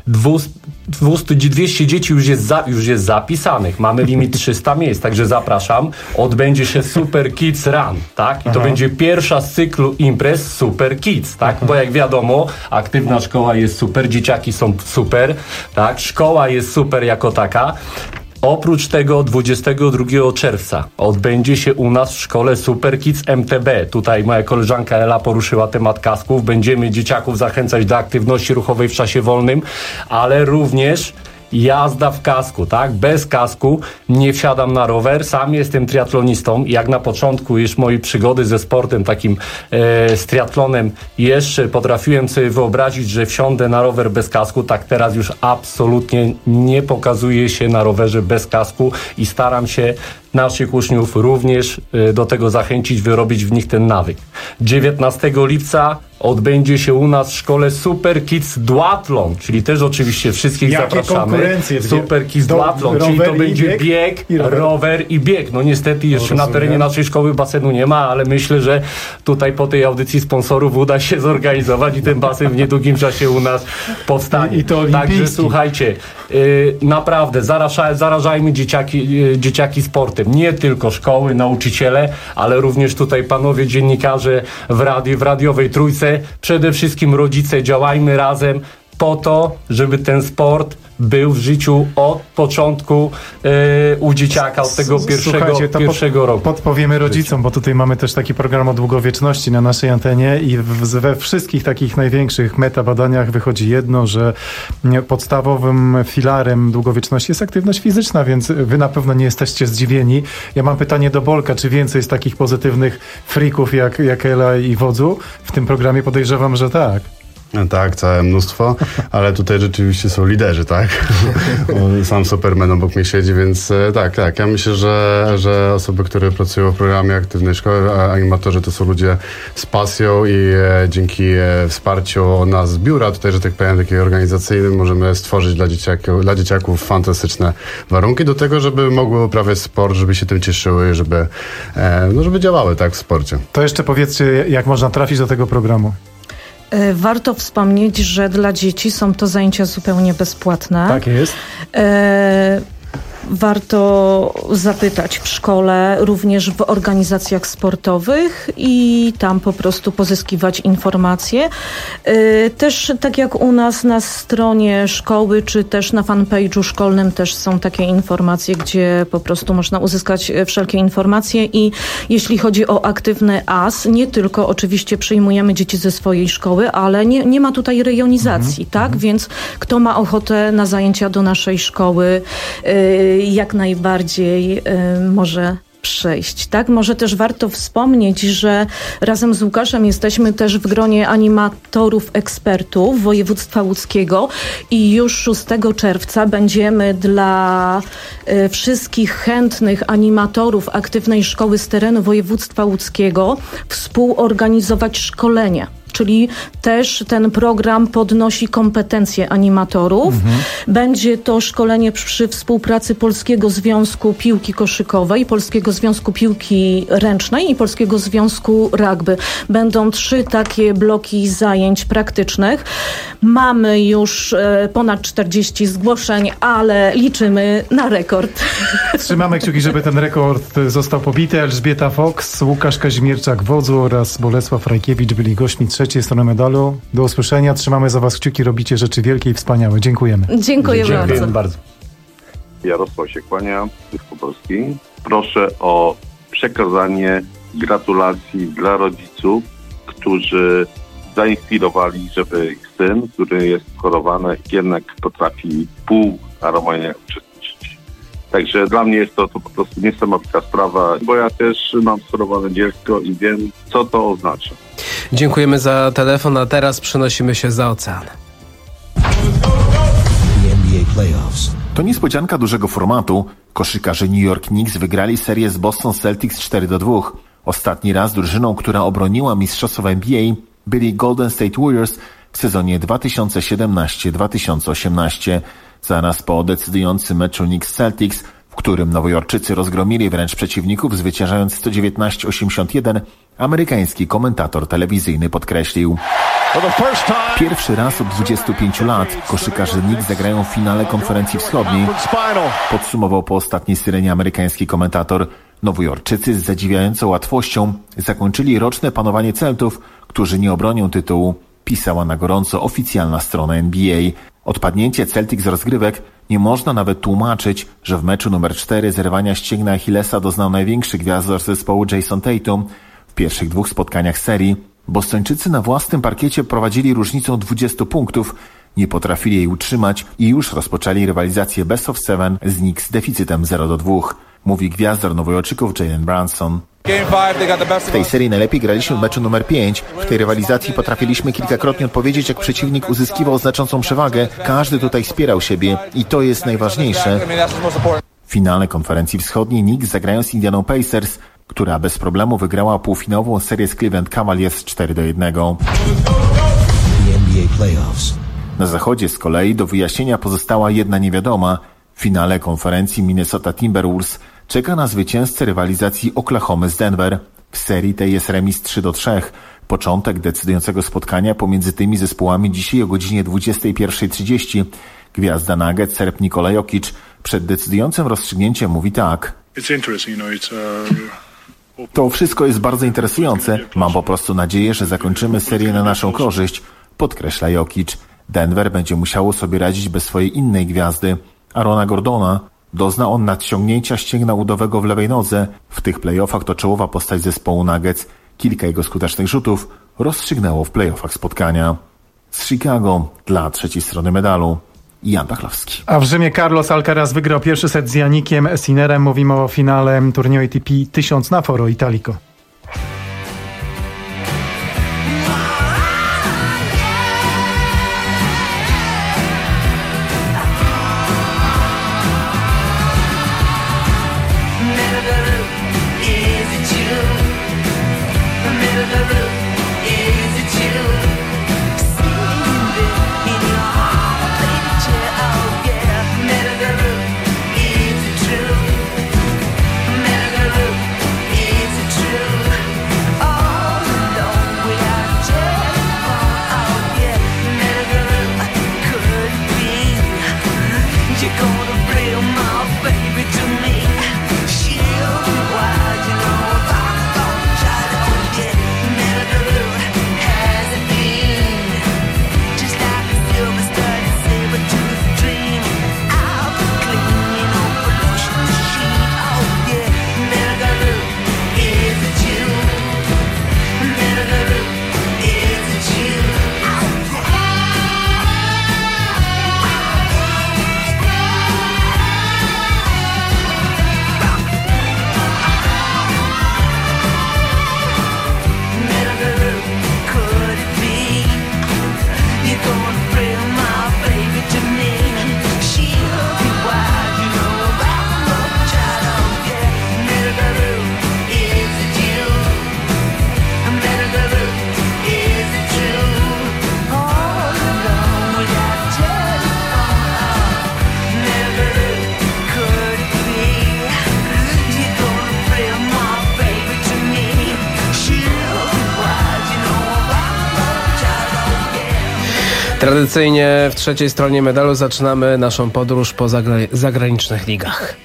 Speaker 1: dwieście, dwieście dzieci już jest, za, już jest zapisanych. Mamy limit trzysta miejsc, także zapraszam. Odbędzie się Super Kids Run, tak? I to
Speaker 22: Aha.
Speaker 1: będzie pierwsza z cyklu imprez Super Kids, tak? Bo jak wiadomo, aktywna szkoła jest super, dzieciaki są super, tak? Szkoła jest super jako taka. Oprócz tego dwudziestego drugiego czerwca odbędzie się u nas w szkole Super Kids M T B. Tutaj moja koleżanka Ela poruszyła temat kasków. Będziemy dzieciaków zachęcać do aktywności ruchowej w czasie wolnym, ale również jazda w kasku, tak? Bez kasku nie wsiadam na rower. Sam jestem triatlonistą. Jak na początku już mojej przygody ze sportem, takim e, z triatlonem, jeszcze potrafiłem sobie wyobrazić, że wsiądę na rower bez kasku. Tak teraz już absolutnie nie pokazuję się na rowerze bez kasku i staram się naszych uczniów również e, do tego zachęcić, wyrobić w nich ten nawyk. dziewiętnastego lipca odbędzie się u nas w szkole Super Kids Duathlon, czyli też oczywiście wszystkich
Speaker 22: Jakie
Speaker 1: zapraszamy.
Speaker 22: konkurencje?
Speaker 1: Super Kids
Speaker 22: Do-
Speaker 1: Duathlon, czyli
Speaker 22: rower
Speaker 1: to
Speaker 22: i
Speaker 1: będzie
Speaker 22: bieg?
Speaker 1: bieg,
Speaker 22: I rower.
Speaker 1: rower i bieg. No niestety jeszcze na terenie naszej szkoły basenu nie ma, ale myślę, że tutaj po tej audycji sponsorów uda się zorganizować i ten basen w niedługim czasie u nas powstanie.
Speaker 22: I- i to
Speaker 1: Także
Speaker 22: olimpijski.
Speaker 1: słuchajcie, yy, naprawdę zaraża, zarażajmy dzieciaki, yy, dzieciaki sportem. Nie tylko szkoły, nauczyciele, ale również tutaj panowie dziennikarze w, radi, w radiowej Trójce. Przede wszystkim rodzice, działajmy razem po to, żeby ten sport był w życiu od początku yy, u dzieciaka, od tego pierwszego,
Speaker 22: Słuchajcie, to
Speaker 1: pierwszego
Speaker 22: pod,
Speaker 1: roku.
Speaker 22: podpowiemy rodzicom, bo tutaj mamy też taki program o długowieczności na naszej antenie i w, we wszystkich takich największych metabadaniach wychodzi jedno, że nie, podstawowym filarem długowieczności jest aktywność fizyczna, więc wy na pewno nie jesteście zdziwieni. Ja mam pytanie do Bolka, czy więcej jest takich pozytywnych frików jak, jak Ela i Wodzu? W tym programie podejrzewam, że tak.
Speaker 10: No tak, całe mnóstwo, ale tutaj rzeczywiście są liderzy, tak? O, sam Superman obok mnie siedzi, więc e, tak, tak. Ja myślę, że, że osoby, które pracują w programie Aktywnej Szkoły, a animatorzy to są ludzie z pasją i e, dzięki e, wsparciu nas z biura, tutaj, że tak powiem, takiego organizacyjnym, możemy stworzyć dla dzieciaków, dla dzieciaków fantastyczne warunki do tego, żeby mogły uprawiać sport, żeby się tym cieszyły, żeby, e, no, żeby działały tak w sporcie.
Speaker 22: To jeszcze powiedzcie, jak można trafić do tego programu.
Speaker 9: Warto wspomnieć, że dla dzieci są to zajęcia zupełnie bezpłatne.
Speaker 22: Tak jest.
Speaker 9: E, warto zapytać w szkole, również w organizacjach sportowych i tam po prostu pozyskiwać informacje. E, też tak jak u nas na stronie szkoły, czy też na fanpage'u szkolnym też są takie informacje, gdzie po prostu można uzyskać wszelkie informacje i jeśli chodzi o aktywny A S, nie tylko oczywiście przyjmujemy dzieci ze swojej szkoły, ale nie, nie ma tutaj rejonizacji, tak? Mhm. Więc kto ma ochotę na zajęcia do naszej szkoły, y, jak najbardziej y, może przejść, tak? Może też warto wspomnieć, że razem z Łukaszem jesteśmy też w gronie animatorów ekspertów województwa łódzkiego i już szóstego czerwca będziemy dla y, wszystkich chętnych animatorów aktywnej szkoły z terenu województwa łódzkiego współorganizować szkolenia. czyli też ten program podnosi kompetencje animatorów. Mhm. Będzie to szkolenie przy współpracy Polskiego Związku Piłki Koszykowej, Polskiego Związku Piłki Ręcznej i Polskiego Związku Rugby. Będą trzy takie bloki zajęć praktycznych. Mamy już e, ponad czterdzieści zgłoszeń, ale liczymy na rekord.
Speaker 22: Trzymamy kciuki, żeby ten rekord został pobity. Elżbieta Fox, Łukasz Kazimierczak-Wodzu oraz Bolesław Rajkiewicz byli gośćmi trzeciej strony medalu. Do usłyszenia. Trzymamy za was kciuki. Robicie rzeczy wielkie i wspaniałe. Dziękujemy.
Speaker 9: Dziękuję
Speaker 22: Dziękujemy
Speaker 9: bardzo.
Speaker 6: Jarosław się kłania, Polski. Proszę o przekazanie gratulacji dla rodziców, którzy zainspirowali, żeby ich syn, który jest chorowany, jednak potrafi pół Ironmanie uczestniczyć. Także dla mnie jest to, to po prostu niesamowita sprawa, bo ja też mam schorowane dziecko i wiem, co to oznacza.
Speaker 21: Dziękujemy za telefon, a teraz przenosimy się za ocean.
Speaker 3: To niespodzianka dużego formatu. Koszykarze New York Knicks wygrali serię z Boston Celtics cztery do dwóch. Ostatni raz drużyną, która obroniła mistrzostwo N B A, byli Golden State Warriors w sezonie dwa tysiące siedemnaście dwa tysiące osiemnaście. Zaraz po decydującym meczu Knicks-Celtics, w którym Nowojorczycy rozgromili wręcz przeciwników, zwyciężając sto dziewiętnaście osiemdziesiąt jeden, amerykański komentator telewizyjny podkreślił: pierwszy raz od dwudziestu pięciu lat koszykarze Knicks zagrają w finale konferencji wschodniej. Podsumował po ostatniej syrenie amerykański komentator. Nowojorczycy z zadziwiającą łatwością zakończyli roczne panowanie Celtów, którzy nie obronią tytułu, pisała na gorąco oficjalna strona N B A. Odpadnięcie Celtics z rozgrywek nie można nawet tłumaczyć, że w meczu numer cztery zerwania ścięgna Achillesa doznał największy gwiazdor zespołu Jason Tatum. W pierwszych dwóch spotkaniach serii Bostończycy na własnym parkiecie prowadzili różnicą dwudziestu punktów, nie potrafili jej utrzymać i już rozpoczęli rywalizację Best of Seven z Knicks z deficytem zero do dwóch, mówi gwiazdor Nowojorczyków Jalen Brunson. W tej serii najlepiej graliśmy w meczu numer pięć. W tej rywalizacji potrafiliśmy kilkakrotnie odpowiedzieć, jak przeciwnik uzyskiwał znaczącą przewagę. Każdy tutaj wspierał siebie i to jest najważniejsze. W finale konferencji wschodniej Knicks zagrają z Indianą Pacers, która bez problemu wygrała półfinałową serię z Cleveland Cavaliers cztery do jednego. Na zachodzie z kolei do wyjaśnienia pozostała jedna niewiadoma. W finale konferencji Minnesota Timberwolves czeka na zwycięzcę rywalizacji Oklahomy z Denver. W serii tej jest remis trzy do trzech. Początek decydującego spotkania pomiędzy tymi zespołami dzisiaj o godzinie dwudziestej pierwszej trzydzieści. Gwiazda Nuggets Serb Nikola Jokic przed decydującym rozstrzygnięciem mówi tak: to wszystko jest bardzo interesujące. Mam po prostu nadzieję, że zakończymy serię na naszą korzyść, podkreśla Jokic. Denver będzie musiało sobie radzić bez swojej innej gwiazdy, Aarona Gordona. Dozna on nadciągnięcia ścięgna udowego w lewej nodze. W tych playoffach to czołowa postać zespołu Nuggets. Kilka jego skutecznych rzutów rozstrzygnęło w playoffach spotkania. Z Chicago dla trzeciej strony medalu Jan Pachlowski.
Speaker 22: A w Rzymie Carlos Alcaraz wygrał pierwszy set z Yannickiem Sinnerem. Mówimy o finale turnieju A T P tysiąc na Foro Italico.
Speaker 21: Tradycyjnie w trzeciej stronie medalu zaczynamy naszą podróż po zagra- zagranicznych ligach.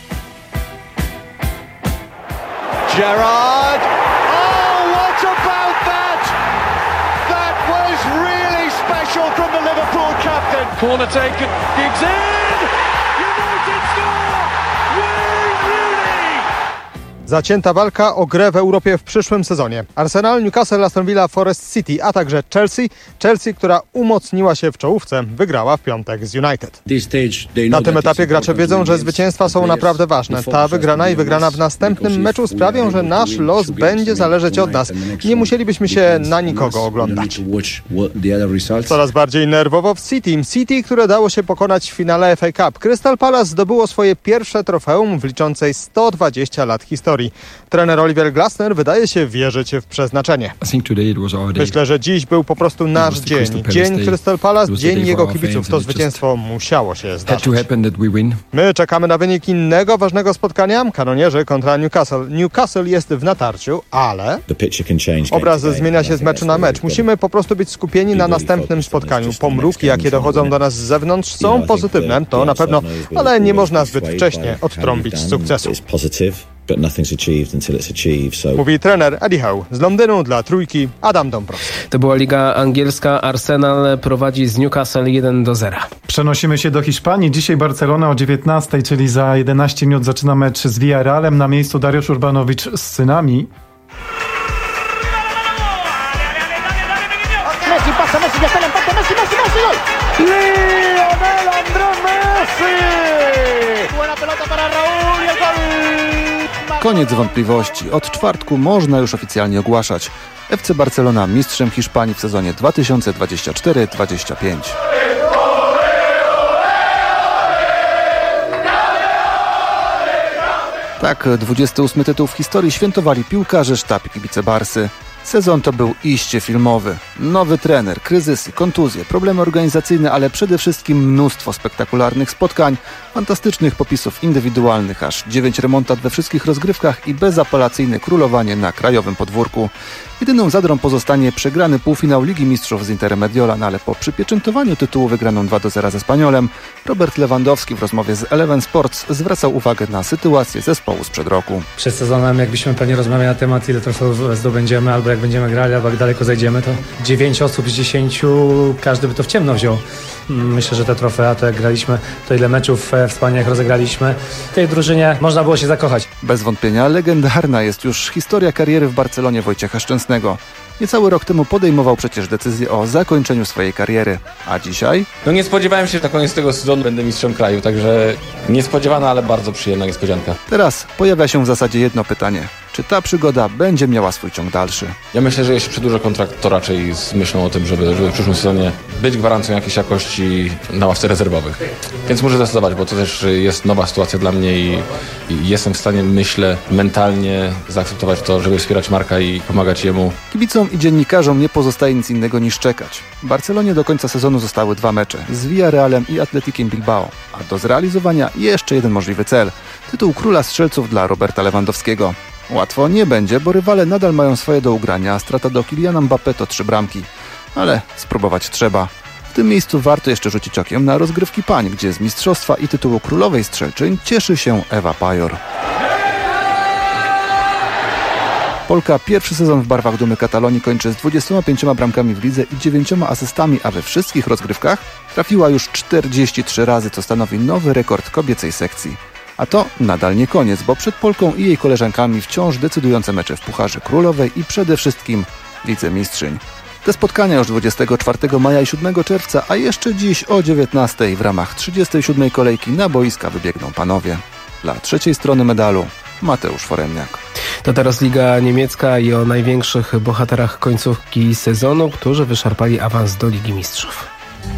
Speaker 5: Gerrard! Oh, what about that? That was really special from the Liverpool captain. Corner taken, digs in! United score! Wayne Rooney!
Speaker 11: Zacięta walka o grę w Europie w przyszłym sezonie. Arsenal, Newcastle, Aston Villa, Forest City, a także Chelsea. Chelsea, która umocniła się w czołówce, wygrała w piątek z United. Na tym etapie gracze wiedzą, że zwycięstwa są naprawdę ważne. Ta wygrana i wygrana w następnym meczu sprawią, że nasz los będzie zależeć od nas. Nie musielibyśmy się na nikogo oglądać. Coraz bardziej nerwowo w City. City, które dało się pokonać w finale F A Cup. Crystal Palace zdobyło swoje pierwsze trofeum w liczącej sto dwadzieścia lat historii. Trener Oliver Glasner wydaje się wierzyć w przeznaczenie. Myślę, że dziś był po prostu nasz dzień. Dzień Crystal Palace, dzień jego kibiców. To zwycięstwo musiało się zdarzyć. My czekamy na wynik innego ważnego spotkania. Kanonierzy kontra Newcastle. Newcastle jest w natarciu, ale obraz zmienia się z meczu na mecz. Musimy po prostu być skupieni na następnym spotkaniu. Pomrówki, jakie dochodzą do nas z zewnątrz, są pozytywne, to na pewno, ale nie można zbyt wcześnie odtrąbić sukcesu.
Speaker 12: But nothing's achieved until it's achieved, so...
Speaker 11: Mówi trener Eddie Howe. Z Londynu dla Trójki Adam Dąbrowski.
Speaker 21: To była Liga Angielska. Arsenal prowadzi z Newcastle jeden do zera.
Speaker 22: Przenosimy się do Hiszpanii. Dzisiaj Barcelona o dziewiętnastej, czyli za jedenaście minut zaczyna mecz z Villarrealem. Na miejscu Dariusz Urbanowicz z synami.
Speaker 5: Messi pasa, Messi ya está el empate, Messi, Messi, Messi, gol! Lionel Andrés Messi! Buena pelota para Raúl y el gol!
Speaker 15: Koniec wątpliwości. Od czwartku można już oficjalnie ogłaszać. F C Barcelona mistrzem Hiszpanii w sezonie dwa tysiące dwudziestym czwartym dwudziestym piątym. Tak, dwudziesty ósmy tytuł w historii świętowali piłkarze, sztab i kibice Barsy. Sezon to był iście filmowy. Nowy trener, kryzysy, kontuzje, problemy organizacyjne, ale przede wszystkim mnóstwo spektakularnych spotkań, fantastycznych popisów indywidualnych, aż dziewięć remontat we wszystkich rozgrywkach i bezapelacyjne królowanie na krajowym podwórku. Jedyną zadrą pozostanie przegrany półfinał Ligi Mistrzów z Interem Mediolan, ale po przypieczętowaniu tytułu wygraną dwa do zera ze Espanyolem, Robert Lewandowski w rozmowie z Eleven Sports zwracał uwagę na sytuację zespołu sprzed roku.
Speaker 16: Przed sezonem, jakbyśmy pewnie rozmawiali na temat, ile trofeów zdobędziemy, albo jak będziemy grali, albo jak daleko zajdziemy, to dziewięć osób z dziesięciu, każdy by to w ciemno wziął. Myślę, że te trofea, to jak graliśmy, to ile meczów w Spaniach rozegraliśmy, w tej drużynie można było się zakochać.
Speaker 15: Bez wątpienia legendarna jest już historia kariery w Barcelonie Wojciecha Szczęsnego. Niecały rok temu podejmował przecież decyzję o zakończeniu swojej kariery. A dzisiaj?
Speaker 25: No nie spodziewałem się, że na koniec tego sezonu będę mistrzem kraju, także niespodziewana, ale bardzo przyjemna niespodzianka.
Speaker 15: Teraz pojawia się w zasadzie jedno pytanie. Czy ta przygoda będzie miała swój ciąg dalszy?
Speaker 25: Ja myślę, że jeśli przedłużę kontrakt, to raczej z myślą o tym, żeby, żeby w przyszłym sezonie być gwarancją jakiejś jakości na ławce rezerwowych. Więc muszę zdecydować, bo to też jest nowa sytuacja dla mnie i, i jestem w stanie, myślę, mentalnie zaakceptować to, żeby wspierać Marka i pomagać jemu.
Speaker 15: Kibicom i dziennikarzom nie pozostaje nic innego niż czekać. W Barcelonie do końca sezonu zostały dwa mecze z Villarrealem i Atletikiem Bilbao, a do zrealizowania jeszcze jeden możliwy cel. Tytuł króla strzelców dla Roberta Lewandowskiego. Łatwo nie będzie, bo rywale nadal mają swoje do ugrania, a strata do Kyliana Mbappé to trzy bramki. Ale spróbować trzeba. W tym miejscu warto jeszcze rzucić okiem na rozgrywki pań, gdzie z mistrzostwa i tytułu królowej strzelczyń cieszy się Ewa Pajor. Polka pierwszy sezon w barwach Dumy Katalonii kończy z dwudziestoma pięcioma bramkami w lidze i dziewięcioma asystami, a we wszystkich rozgrywkach trafiła już czterdzieści trzy razy, co stanowi nowy rekord kobiecej sekcji. A to nadal nie koniec, bo przed Polką i jej koleżankami wciąż decydujące mecze w Pucharze Królowej i przede wszystkim Lidze Mistrzyń. Te spotkania już dwudziestego czwartego maja i siódmego czerwca, a jeszcze dziś o dziewiętnastej w ramach trzydziestej siódmej kolejki na boiska wybiegną panowie. Dla trzeciej strony medalu Mateusz Foremniak.
Speaker 21: To teraz Liga Niemiecka i o największych bohaterach końcówki sezonu, którzy wyszarpali awans do Ligi Mistrzów.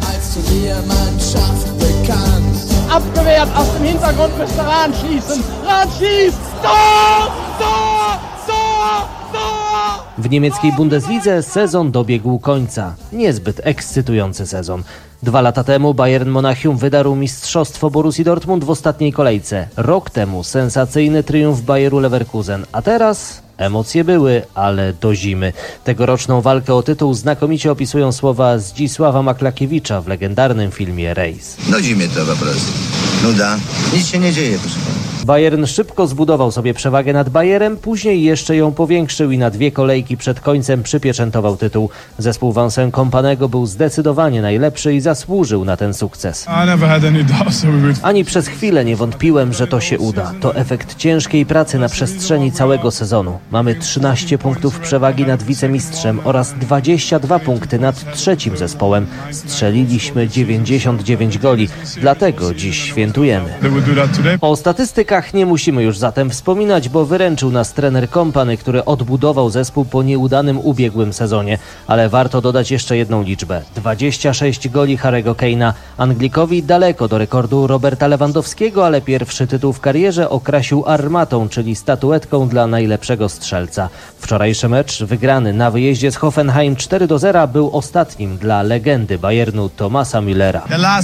Speaker 5: Abgewehrt aus dem Hintergrund müsste Rahn schießen. Rahn schießt! Tor! Tor! Tor! Tor!
Speaker 26: W niemieckiej Bundeslidze sezon dobiegł końca. Niezbyt ekscytujący sezon. Dwa lata temu Bayern Monachium wydarł mistrzostwo Borussii Dortmund w ostatniej kolejce. Rok temu sensacyjny triumf Bayeru Leverkusen. A teraz Emocje były, ale do zimy. Tegoroczną walkę o tytuł znakomicie opisują słowa Zdzisława Maklakiewicza w legendarnym filmie Rejs.
Speaker 2: Nudzi mnie to po prostu. Nuda. Nic się nie dzieje, proszę pana.
Speaker 26: Bayern szybko zbudował sobie przewagę nad Bayerem, później jeszcze ją powiększył i na dwie kolejki przed końcem przypieczętował tytuł. Zespół Vincent Kompanego był zdecydowanie najlepszy i zasłużył na ten sukces. Ani przez chwilę nie wątpiłem, że to się uda. To efekt ciężkiej pracy na przestrzeni całego sezonu. Mamy trzynaście punktów przewagi nad wicemistrzem oraz dwadzieścia dwa punkty nad trzecim zespołem. Strzeliliśmy dziewięćdziesiąt dziewięć goli, dlatego dziś świętujemy. O statystykach nie musimy już zatem wspominać, bo wyręczył nas trener Kompany, który odbudował zespół po nieudanym ubiegłym sezonie. Ale warto dodać jeszcze jedną liczbę. dwadzieścia sześć goli Harry'ego Kane'a. Anglikowi daleko do rekordu Roberta Lewandowskiego, ale pierwszy tytuł w karierze okrasił armatą, czyli statuetką dla najlepszego strzelca. Wczorajszy mecz, wygrany na wyjeździe z Hoffenheim cztery do zera, był ostatnim dla legendy Bayernu Thomasa Müllera.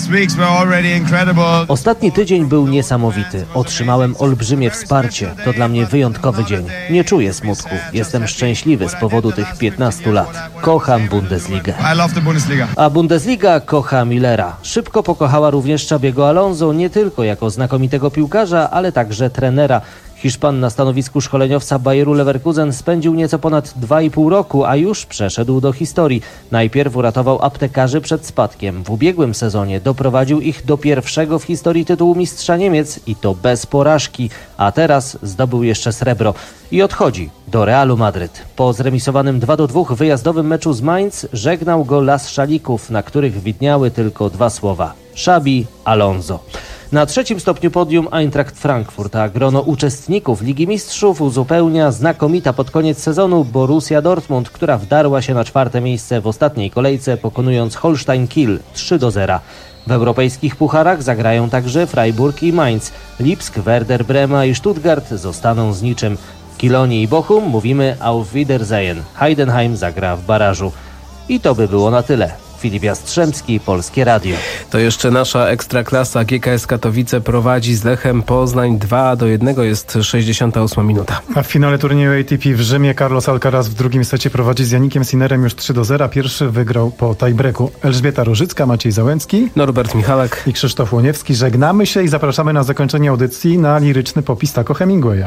Speaker 26: Ostatni tydzień był niesamowity. Otrzymałem olbrzymie wsparcie. To dla mnie wyjątkowy dzień. Nie czuję smutku. Jestem szczęśliwy z powodu tych piętnastu lat. Kocham Bundesligę. A Bundesliga kocha Müllera. Szybko pokochała również Xabiego Alonso, nie tylko jako znakomitego piłkarza, ale także trenera. Hiszpan na stanowisku szkoleniowca Bayeru Leverkusen spędził nieco ponad dwa i pół roku, a już przeszedł do historii. Najpierw uratował aptekarzy przed spadkiem. W ubiegłym sezonie doprowadził ich do pierwszego w historii tytułu mistrza Niemiec i to bez porażki, a teraz zdobył jeszcze srebro i odchodzi do Realu Madryt. Po zremisowanym dwa do dwóch wyjazdowym meczu z Mainz żegnał go las szalików, na których widniały tylko dwa słowa: Xabi Alonso. Na trzecim stopniu podium Eintracht Frankfurt, a grono uczestników Ligi Mistrzów uzupełnia znakomita pod koniec sezonu Borussia Dortmund, która wdarła się na czwarte miejsce w ostatniej kolejce, pokonując Holstein Kiel trzy do zera. W europejskich pucharach zagrają także Freiburg i Mainz. Lipsk, Werder Brema i Stuttgart zostaną z niczym. W Kilonii i Bochum mówimy Auf Wiedersehen. Heidenheim zagra w barażu. I to by było na tyle. Filip Jastrzębski, Polskie Radio.
Speaker 21: To jeszcze nasza ekstraklasa. G K S Katowice prowadzi z Lechem Poznań dwa do jednego, jest sześćdziesiąta ósma minuta.
Speaker 22: A w finale turnieju A T P w Rzymie Carlos Alcaraz w drugim secie prowadzi z Janikiem Sinnerem już trzy do zera. Pierwszy wygrał po tiebreaku. Elżbieta Różycka, Maciej Załęcki,
Speaker 21: Norbert Michalak
Speaker 22: i Krzysztof Łoniewski. Żegnamy się i zapraszamy na zakończenie audycji na liryczny popis Taco Hemingwaya.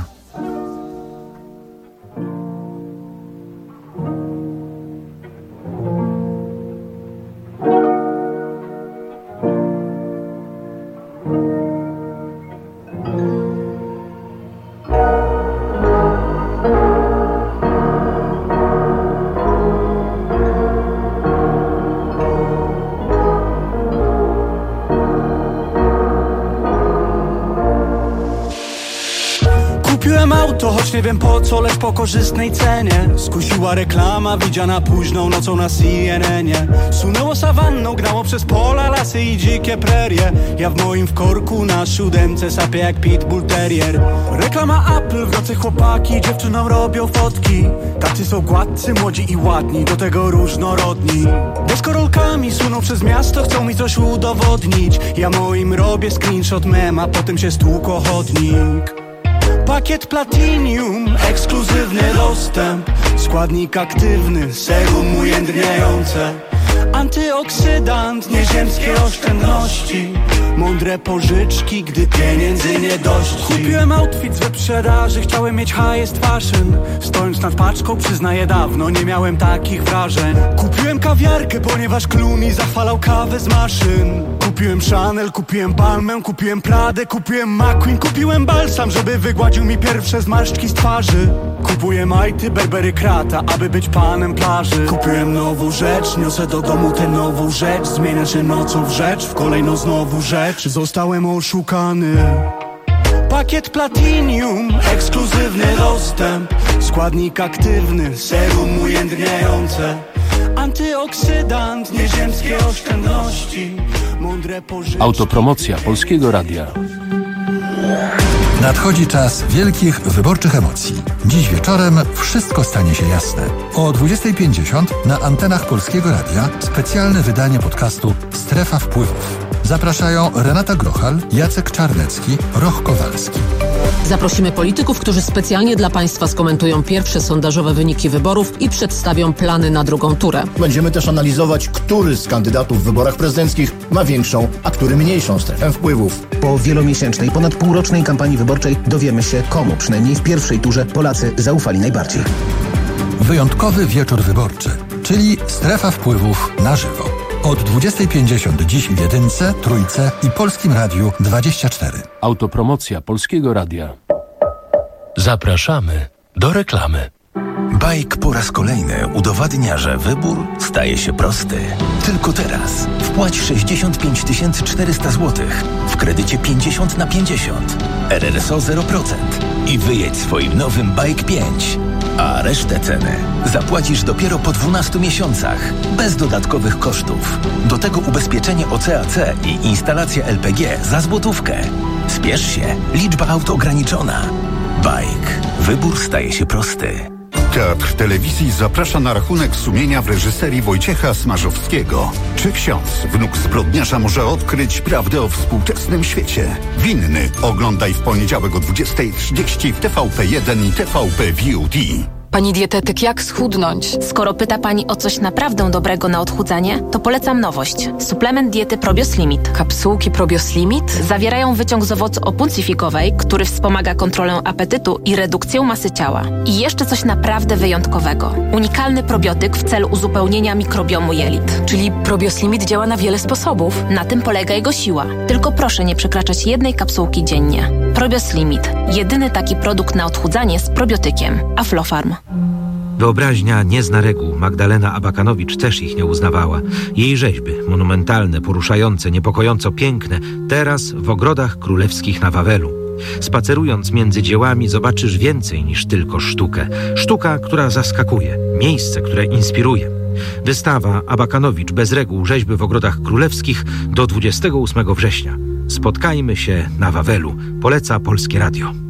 Speaker 14: Kupiłem auto, choć nie wiem po co, lecz po korzystnej cenie. Skusiła reklama, widziana późną nocą na C N N ie. Sunęło sawanną, gnało przez pola, lasy i dzikie prerie. Ja w moim wkorku na siódemce sapię jak pitbull terrier. Reklama Apple, w nocy chłopaki dziewczynom robią fotki. Tacy są gładcy, młodzi i ładni, do tego różnorodni. Deskorolkami suną przez miasto, chcą mi coś udowodnić. Ja moim robię screenshot mema, potem się stłuko chodnik. Pakiet Platinum, ekskluzywny dostęp. Składnik aktywny, serum ujędrniające. Antyoksydant, nieziemskie oszczędności. Mądre pożyczki, gdy pieniędzy nie dość. Kupiłem outfit z wyprzedaży, chciałem mieć highest fashion. Stojąc nad paczką, przyznaję, dawno nie miałem takich wrażeń. Kupiłem kawiarkę, ponieważ Clooney zachwalał kawę z maszyn. Kupiłem Chanel, kupiłem Balmę, kupiłem Pradę, kupiłem McQueen. Kupiłem balsam, żeby wygładził mi pierwsze zmarszczki z twarzy. Kupuję majty, Burberry Krata, aby być panem plaży. Kupiłem nową rzecz, niosę do domu tę nową rzecz. Zmienia się nocą w rzecz, w kolejną znowu rzecz. Zostałem oszukany. Pakiet Platinum, ekskluzywny dostęp. Składnik aktywny, serum ujędrniające. Antyoksydant, nieziemskie oszczędności. Mądre pożyczki.
Speaker 17: Autopromocja Polskiego Radia.
Speaker 18: Nadchodzi czas wielkich wyborczych emocji. Dziś wieczorem wszystko stanie się jasne. O dwudziestej pięćdziesiąt na antenach Polskiego Radia specjalne wydanie podcastu Strefa Wpływów. Zapraszają Renata Grochal, Jacek Czarnecki, Roch Kowalski.
Speaker 4: Zaprosimy polityków, którzy specjalnie dla Państwa skomentują pierwsze sondażowe wyniki wyborów i przedstawią plany na drugą turę.
Speaker 13: Będziemy też analizować, który z kandydatów w wyborach prezydenckich ma większą, a który mniejszą strefę wpływów.
Speaker 19: Po wielomiesięcznej, ponad półrocznej kampanii wyborczej dowiemy się, komu przynajmniej w pierwszej turze Polacy zaufali najbardziej.
Speaker 18: Wyjątkowy wieczór wyborczy, czyli strefa wpływów na żywo. Od dwudziestej pięćdziesiąt dziś w Jedynce, Trójce i Polskim Radiu dwadzieścia cztery.
Speaker 17: Autopromocja Polskiego Radia. Zapraszamy do reklamy.
Speaker 20: Bajk po raz kolejny udowadnia, że wybór staje się prosty. Tylko teraz wpłać sześćdziesiąt pięć tysięcy czterysta złotych w kredycie pięćdziesiąt na pięćdziesiąt, R R S O zero procent i wyjedź swoim nowym Bajk pięć. A resztę ceny zapłacisz dopiero po dwunastu miesiącach, bez dodatkowych kosztów. Do tego ubezpieczenie O C A C i instalacja L P G za złotówkę. Spiesz się, liczba aut ograniczona. Bajk. Wybór staje się prosty.
Speaker 23: Teatr Telewizji zaprasza na rachunek sumienia w reżyserii Wojciecha Smarzowskiego. Czy ksiądz, wnuk zbrodniarza, może odkryć prawdę o współczesnym świecie? Winny oglądaj w poniedziałek o dwudziestej trzydzieści w T V P jeden i T V P V O D.
Speaker 24: Pani dietetyk, jak schudnąć?
Speaker 27: Skoro pyta Pani o coś naprawdę dobrego na odchudzanie, to polecam nowość. Suplement diety Probios Limit.
Speaker 24: Kapsułki Probios Limit?
Speaker 27: Zawierają wyciąg z owocu opuncifikowej, który wspomaga kontrolę apetytu i redukcję masy ciała. I jeszcze coś naprawdę wyjątkowego. Unikalny probiotyk w celu uzupełnienia mikrobiomu jelit.
Speaker 24: Czyli Probios Limit działa na wiele sposobów.
Speaker 27: Na tym polega jego siła. Tylko proszę nie przekraczać jednej kapsułki dziennie. Probios Limit. Jedyny taki produkt na odchudzanie z probiotykiem. Aflofarm.
Speaker 28: Wyobraźnia nie zna reguł. Magdalena Abakanowicz też ich nie uznawała. Jej rzeźby, monumentalne, poruszające, niepokojąco piękne, teraz w ogrodach królewskich na Wawelu. Spacerując między dziełami zobaczysz więcej niż tylko sztukę. Sztuka, która zaskakuje, miejsce, które inspiruje. Wystawa Abakanowicz bez reguł, rzeźby w ogrodach królewskich do dwudziestego ósmego września. Spotkajmy się na Wawelu. Poleca Polskie Radio.